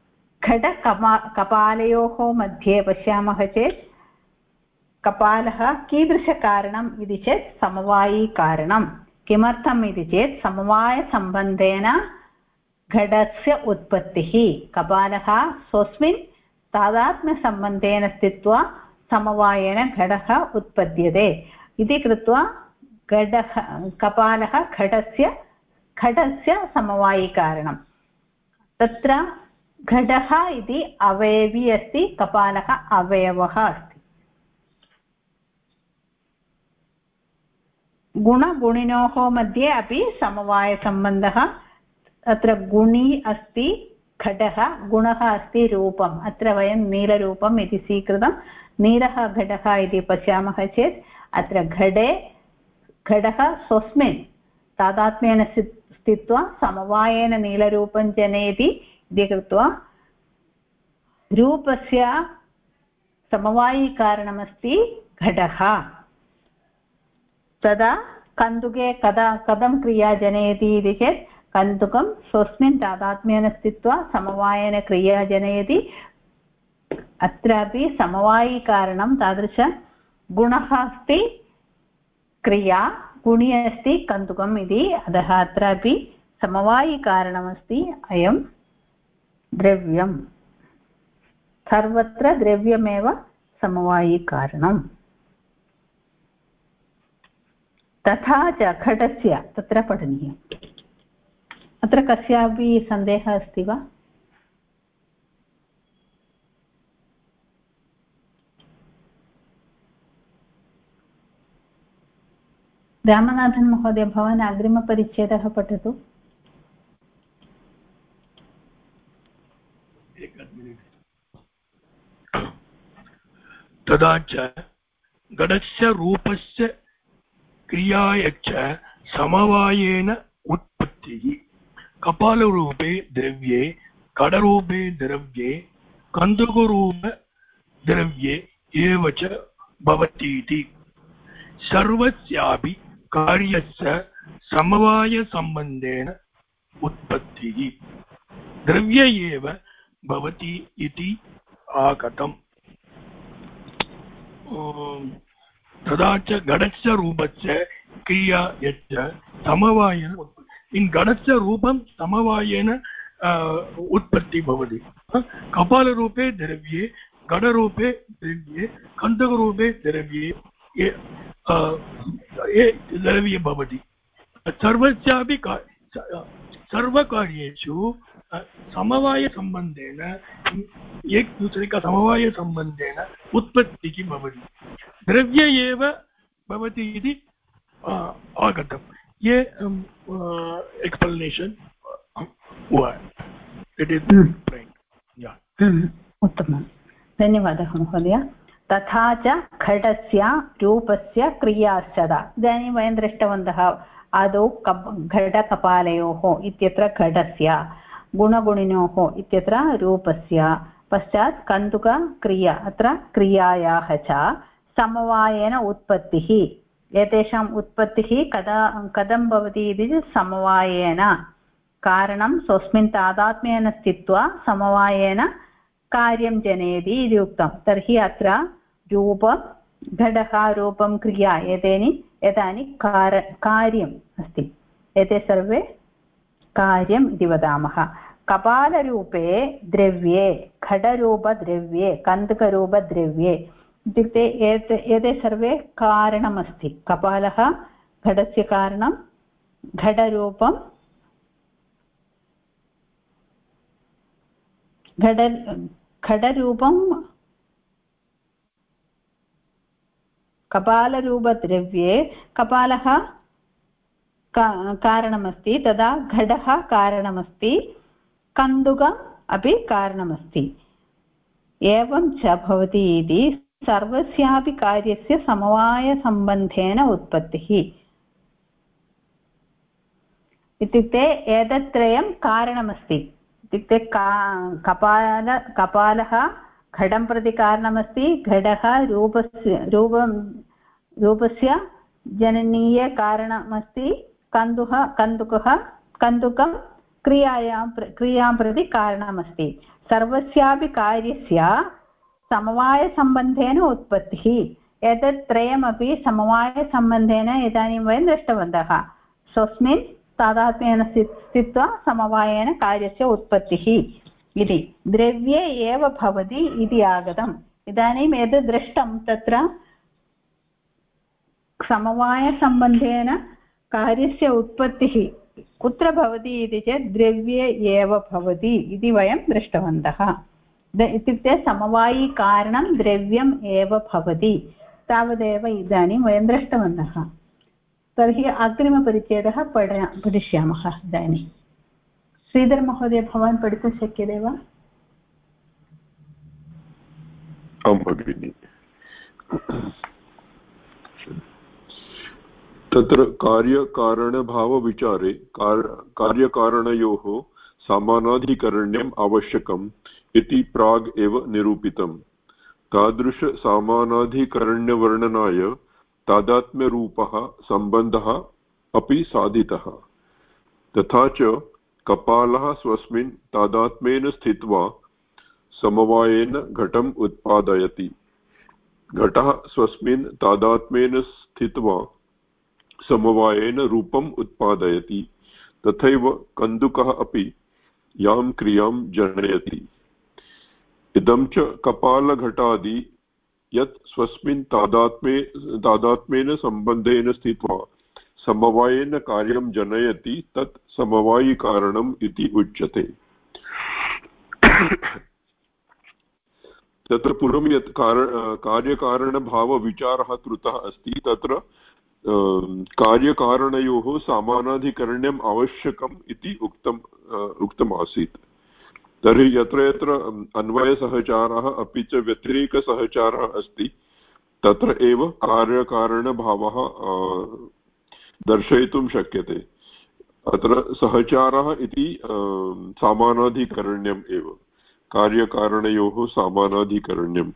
A: घटकपालयोः मध्ये पश्यामः चेत् कपालः कीदृशकारणम् इति चेत् समवायिकारणं किमर्थम् इति चेत् समवायसम्बन्धेन घटस्य उत्पत्तिः कपालः स्वस्मिन् तादात्म्यसम्बन्धेन स्थित्वा समवायेन घटः उत्पद्यते इति कृत्वा घटः कपालः घटस्य समवायिकारणं तत्र घटः इति अवयवी अस्ति कपालः अवयवः अस्ति गुणगुणिनोः मध्ये अपि समवायसम्बन्धः अत्र गुणी अस्ति घटः गुणः अस्ति रूपम् अत्र वयं नीलरूपम् इति स्वीकृतं नीलः घटः इति पश्यामः चेत् अत्र घटः स्वस्मिन् तादात्म्येन स्थित्वा समवायेन नीलरूपं जनयति इति कृत्वा रूपस्य समवायिकारणमस्ति घटः तदा कन्दुके कथं क्रिया जनयति इति चेत् कन्दुकं स्वस्मिन् तादात्म्येन स्थित्वा समवायेन क्रिया जनयति अत्रापि समवायिकारणं तादृश गुणः अस्ति क्रिया गुणी अस्ति कन्दुकम् इति अतः अत्रापि समवायिकारणमस्ति अयं द्रव्यं सर्वत्र द्रव्यमेव समवायिकारणम् तथा च घटस्य तत्र पठनीयम् अत्र कस्यापि सन्देहः अस्ति वा रामनाथन् महोदय भवान् अग्रिमपरिच्छेदः पठतु
I: तदा च घटस्य रूपस्य क्रियायश्च समवायेन उत्पत्तिः कपालरूपे द्रव्ये घटरूपे द्रव्ये कन्दुकरूपद्रव्ये एव च भवतीति सर्वस्यापि कार्यस्य समवायसम्बन्धेन उत्पत्तिः द्रव्य एव भवति इति आगतम् तदा च घटस्य रूपस्य क्रिया यच्च समवायेन इन् घटस्य रूपं समवायेन उत्पत्ति भवति कपालरूपे द्रव्ये घटरूपे द्रव्ये कन्दुकरूपे द्रव्ये द्रव्ये भवति सर्वस्यापि सर्वकार्येषु समवायसम्बन्धेन एक दूसरिकसमवायसम्बन्धेन उत्पत्तिः भवति द्रव्य एव भवति इति आगतम् ये एक्स्प्लनेशन्
A: उत्तमं धन्यवादः महोदय तथा च घटस्य रूपस्य क्रियाश्चदा इदानीं वयं दृष्टवन्तः आदौ घटकपालयोः इत्यत्र घटस्य गुणगुणिनोः इत्यत्र रूपस्य पश्चात् कन्दुकक्रिया अत्र क्रियायाः च समवायेन उत्पत्तिः एतेषाम् उत्पत्तिः कथं भवति इति समवायेन कारणं स्वस्मिन् तादात्म्येन स्थित्वा समवायेन कार्यं जनयति इति उक्तं तर्हि अत्र रूपं घटः रूपं क्रिया एतानि कार्यम् अस्ति एते सर्वे कार्यम् इति वदामः कपालरूपे द्रव्ये घटरूपद्रव्ये कन्दुकरूपद्रव्ये इत्युक्ते एते सर्वे कारणमस्ति कपालः घटस्य कारणं घटरूपं घटरूपं कपालरूपद्रव्ये कपालः कारणमस्ति तदा घटः कारणमस्ति कन्दुकम् अपि कारणमस्ति एवं च भवति इति सर्वस्यापि कार्यस्य समवायसम्बन्धेन उत्पत्तिः इत्युक्ते एतत्त्रयं कारणमस्ति इत्युक्ते कपालः घटं प्रति कारणमस्ति घटः रूपस्य जननीयकारणमस्ति कन्दुकं क्रियां प्रति कारणमस्ति सर्वस्यापि कार्यस्य समवायसम्बन्धेन उत्पत्तिः एतत् त्रयमपि समवायसम्बन्धेन इदानीं वयं दृष्टवन्तः स्वस्मिन् तादात्म्येन स्थित्वा समवायेन कार्यस्य उत्पत्तिः इति द्रव्ये एव भवति इति आगतम् इदानीं यद् दृष्टं तत्र समवायसम्बन्धेन कार्यस्य उत्पत्तिः कुत्र भवति इति चेत् द्रव्ये एव भवति इति वयं दृष्टवन्तः इत्युक्ते समवायिकारणं द्रव्यम् एव भवति तावदेव इदानीं वयं दृष्टवन्तः तर्हि अग्रिमपरिच्छेदः पठिष्यामः इदानीं श्रीधर महोदय भवान् पठितुं शक्यते वा
G: आं भगिनि तत्र कार्यकारणभावविचारे कार्यकारणयोः समानाधिकरण्यम् आवश्यकम् इति प्राग् एव निरूपितम् तादृशसामानाधिकरण्यवर्णनाय तादात्म्यरूपः सम्बन्धः अपि साधितः तथा च कपालः स्वस्मिन् तादात्म्येन स्थित्वा समवायेन घटम् उत्पादयति घटः स्वस्मिन् तादात्म्येन स्थित्वा समवायेन रूपम् उत्पादयति तथैव कन्दुकः अपि यां क्रियां जनयति इदं च कपालघटादि यत् स्वस्मिन् तादात्म्येन सम्बन्धेन स्थित्वा समवायेन कार्यं जनयति तत् समवायिकारणम् इति उच्यते तत्र पूर्वं यत् कार्यकारणभावविचारः कृतः अस्ति तत्र कार्यकारणयोः समानाधिकरण्यम् आवश्यकम् इति उक्तमासीत् तर्हि यत्र यत्र अन्वयसहचारः अपि च व्यतिरेकसहचारः अस्ति तत्र एव कार्यकारणभावः दर्शयितुं शक्यते अत्र सहचारः इति समानाधिकरण्यम् एव कार्यकारणयोः समानाधिकरण्यम्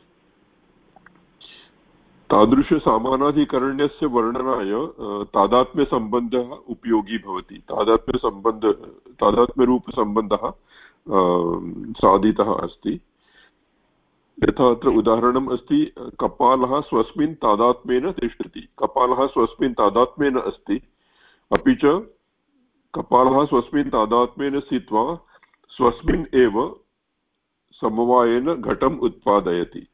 G: तादृशसामानाधिकरण्यस्य वर्णनाय तादात्म्यसम्बन्धः उपयोगी भवति तादात्म्यरूपसम्बन्धः साधितः अस्ति यथा अत्र उदाहरणम् अस्ति कपालः स्वस्मिन् तादात्म्येन तिष्ठति कपालः स्वस्मिन् तादात्म्येन अस्ति अपि च कपालः स्वस्मिन् तादात्म्येन स्थित्वा स्वस्मिन् एव समवायेन घटम् उत्पादयति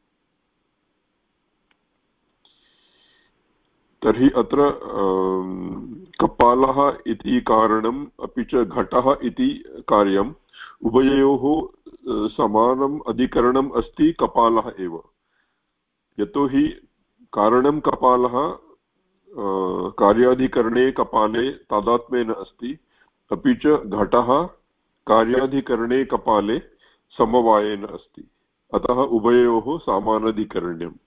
G: तर्हि अत्र कपालः इति कारणम् अपि च घटः इति कार्यम् उभयोः समानम् अधिकरणम् अस्ति कपालः एव यतोहि कारणं कपालः कार्याधिकरणे कपाले तादात्म्येन अस्ति अपि च घटः कार्याधिकरणे कपाले समवायेन अस्ति अतः उभयोः समानाधिकरण्यम्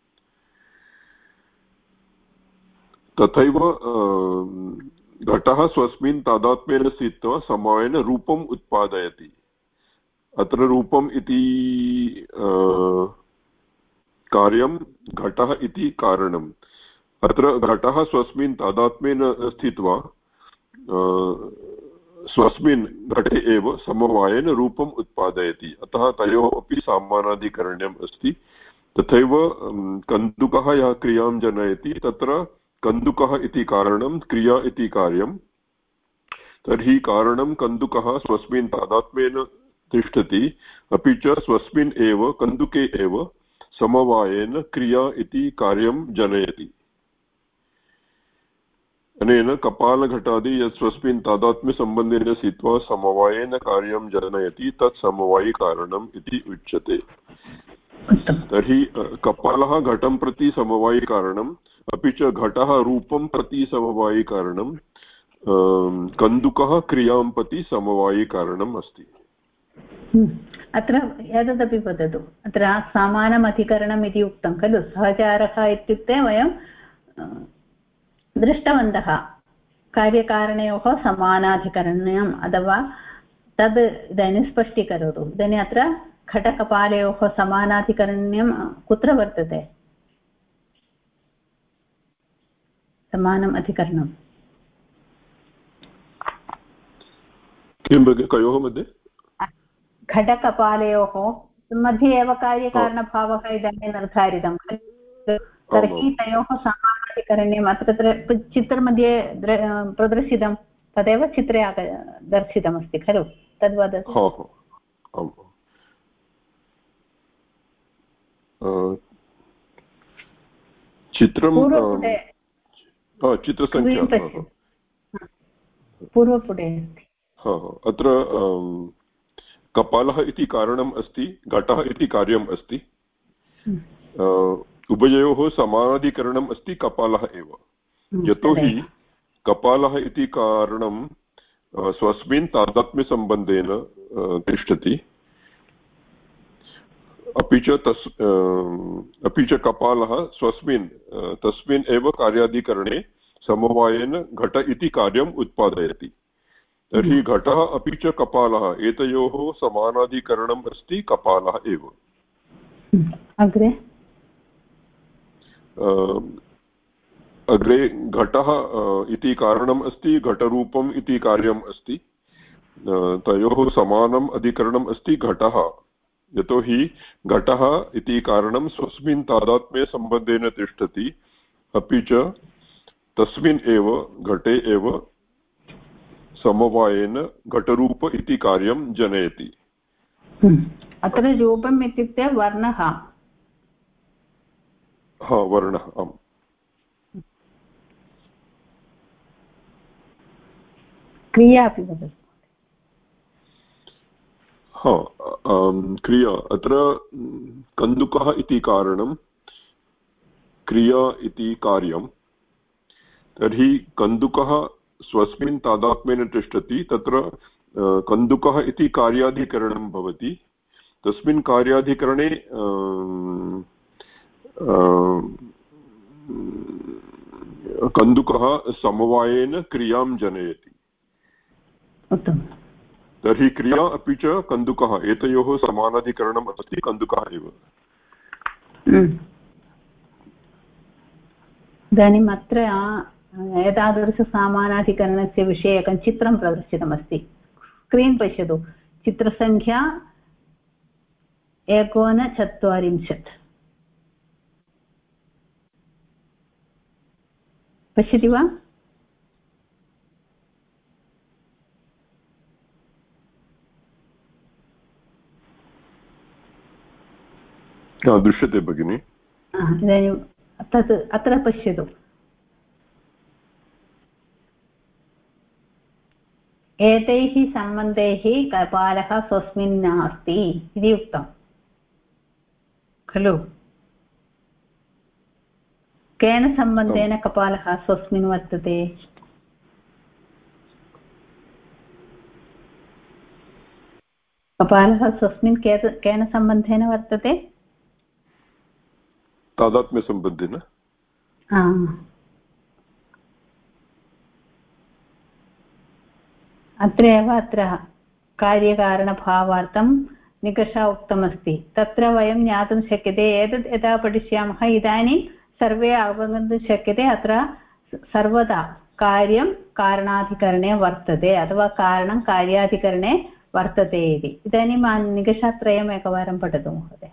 G: तथैव घटः स्वस्मिन् तादात्म्येन स्थित्वा समवायेन रूपम् उत्पादयति अत्र रूपम् इति कार्यं घटः इति कारणम् अत्र घटः स्वस्मिन् तादात्म्येन स्थित्वा स्वस्मिन् घटे एव समवायेन रूपम् उत्पादयति अतः तयोः अपि समानाधिकरण्यम् अस्ति तथैव कन्दुकः यः क्रियां जनयति तत्र कन्दुकः इति कारणं क्रिया इति कार्यं तर्हि कारणं कन्दुकः स्वस्मिन् तादात्म्येन तिष्ठति अपि च स्वस्मिन् एव कन्दुके एव समवायेन क्रिया इति कार्यं जनयति अनेन कपालघटादि यत् स्वस्मिन् तादात्म्यसम्बन्धेन स्थित्वा समवायेन कार्यं जनयति तत् समवायिकारणम् इति उच्यते तर्हि कपालः घटं प्रति समवायिकारणम् अपि च घटः रूपं प्रति समवायिकारणं कन्दुकः क्रियां प्रति समवायिकारणम् अस्ति
A: अत्र एतदपि वदतु अत्र समानम् अधिकरणम् इति उक्तं खलु सहचारः इत्युक्ते वयं दृष्टवन्तः कार्यकारणयोः समानाधिकरण्यम् अथवा तद् इदानीं स्पष्टीकरोतु इदानीम् अत्र घटकपालयोः समानाधिकरण्यं कुत्र वर्तते समानम् अधिकरणं
G: किं भगिनि कयोः मध्ये
A: घटकपालयोः मध्ये एव कार्यकारणभावः इदानीं निर्धारितं तर्हि तयोः समानम् कार्याधिकरण्यम् अत्र चित्रमध्ये प्रदर्शितं तदेव चित्रे दर्शितमस्ति खलु तद् वदतु।
G: चित्रं
A: पूर्वपुटे
G: अत्र कपालः इति कारणम् अस्ति, घटः इति कार्यम् अस्ति। उभयोः समानाधिकरणम् अस्ति कपालः एव, यतोहि कपालः इति कारणं स्वस्मिन् तादात्म्यसम्बन्धेन तिष्ठति, अपि च कपालः स्वस्मिन् तस्मिन् एव कार्याधिकरणे समवायेन घट इति कार्यम् उत्पादयति। तर्हि घटः अपि च कपालः एतयोः समानाधिकरणम् अस्ति कपालः एव। अग्रे घटः इति कारणम् अस्ति, घटरूपम् इति कार्यम् अस्ति, तयोः समानम् अधिकरणम् अस्ति घटः, यतोहि घटः इति कारणं स्वस्मिन् तादात्म्ये सम्बन्धेन तिष्ठति, अपि च तस्मिन् एव घटे एव समवायेन घटरूप इति कार्यं जनयति।
A: अत्र रूपम् इत्युक्ते वर्णः।
G: वर्णः, आम्।
A: क्रिया अपि वदतु।
G: क्रिया अत्र कन्दुकः इति कारणं, क्रिया इति कार्यं। तर्हि कन्दुकः स्वस्मिन् तादात्म्येन तिष्ठति, तत्र कन्दुकः इति कार्याधिकरणं भवति, तस्मिन् कार्याधिकरणे कन्दुकः समवायेन क्रियां जनयति। तर्हि क्रिया अपि च कन्दुकः एतयोः समानाधिकरणम् अस्ति कन्दुकः एव।
A: इदानीम् अत्र एतादृशसामानाधिकरणस्य विषये एकं चित्रं प्रदर्शितमस्ति, स्क्रीन् पश्यतु। चित्रसङ्ख्या 49 पश्यति वा?
G: दृश्यते भगिनि।
A: इदानीं तत् अत्र पश्यतु। एतैः सम्बन्धैः कपालः स्वस्मिन् नास्ति इति उक्तं खलु। केन सम्बन्धेन कपालः स्वस्मिन् वर्तते? कपालः स्वस्मिन् केन सम्बन्धेन वर्तते?
G: तादात्म्यसम्बन्धेन।
A: अत्र कार्यकारणभावार्थं निकषा उक्तमस्ति। तत्र वयं ज्ञातुं शक्यते, एतत् यदा पठिष्यामः इदानीं सर्वे अवगन्तुं शक्यते, अत्र सर्वदा कार्यं कारणाधिकरणे वर्तते अथवा कारणं कार्याधिकरणे वर्तते इति। इदानीं निकषात्रयम् एकवारं पठतु महोदय।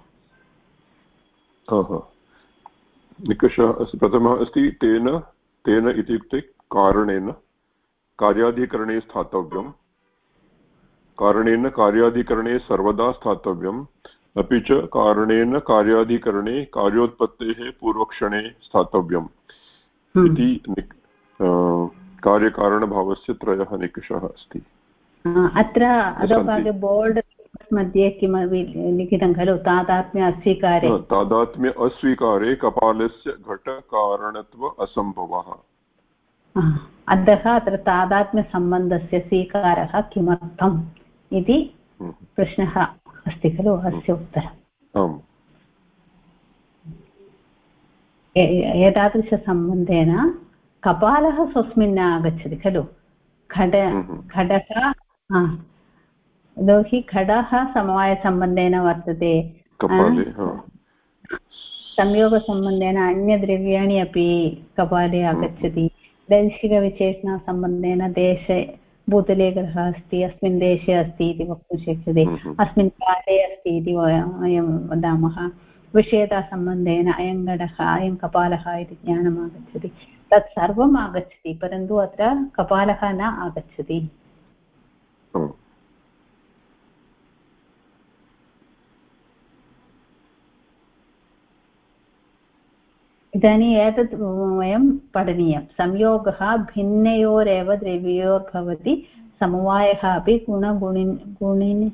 G: निकषः प्रथमः अस्ति तेन इत्युक्ते कारणेन कार्याधिकरणे स्थातव्यं, कारणेन कार्याधिकरणे सर्वदा स्थातव्यम्, अपि च कारणेन कार्याधिकरणे कार्योत्पत्तेः पूर्वक्षणे स्थातव्यम् इति कार्यकारणभावस्य त्रयः निकषाः अस्ति।
A: अत्र अधोभागे बोर्ड् मध्ये किमपि लिखितं खलु, तादात्म्य अस्वीकारे।
G: तादात्म्य अस्वीकारे कपालस्य घटकारणत्व असम्भवः।
A: अतः अत्र तादात्म्यसम्बन्धस्य स्वीकारः किमर्थम् इति प्रश्नः अस्ति खलु, अस्य उत्तरम्। एतादृशसम्बन्धेन कपालः स्वस्मिन् न आगच्छति खलु। घटः यतोहि घटः समवायसम्बन्धेन वर्तते, संयोगसम्बन्धेन अन्यद्रव्याणि अपि कपाले आगच्छति। दैशिकविशेषणसम्बन्धेन देशे भूतले ग्रहः अस्ति, अस्मिन् देशे अस्ति इति वक्तुं शक्यते, अस्मिन् काले अस्ति इति वयं वदामः। विषयतासम्बन्धेन अयं घटः अयं कपालः इति ज्ञानम् आगच्छति तत् सर्वम् आगच्छति परन्तु अत्र कपालः न आगच्छति इदानीम् एतत् वयं पठनीयं संयोगः भिन्नयोरेव द्रव्ययोर्भवति समवायः अपि गुणिन्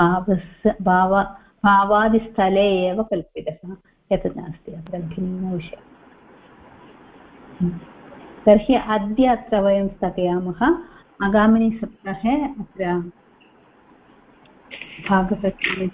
A: भावादिस्थले एव कल्पितः एतत् नास्ति अत्र भिन्नविषयः तर्हि अद्य अत्र वयं स्थगयामः आगामिनि सप्ताहे अत्र भागः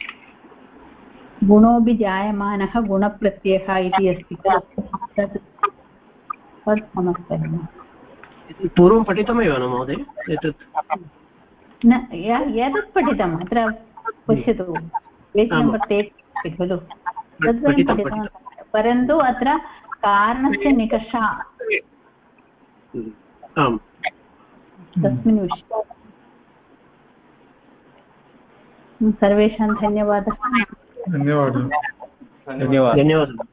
A: गुणोऽपि जायमानः गुणप्रत्ययः इति अस्ति तत् समर्पयामः
F: पूर्वं पठितमेव न महोदय एतत्
A: न एतत् पठितम् अत्र पश्यतु पेज् नम्बर् 30 खलु तद् वयं पठितवन्तः परन्तु अत्र कारणस्य निकषः तस्मिन् विषये सर्वेषां धन्यवादः
E: धन्यवादः
F: धन्यवादः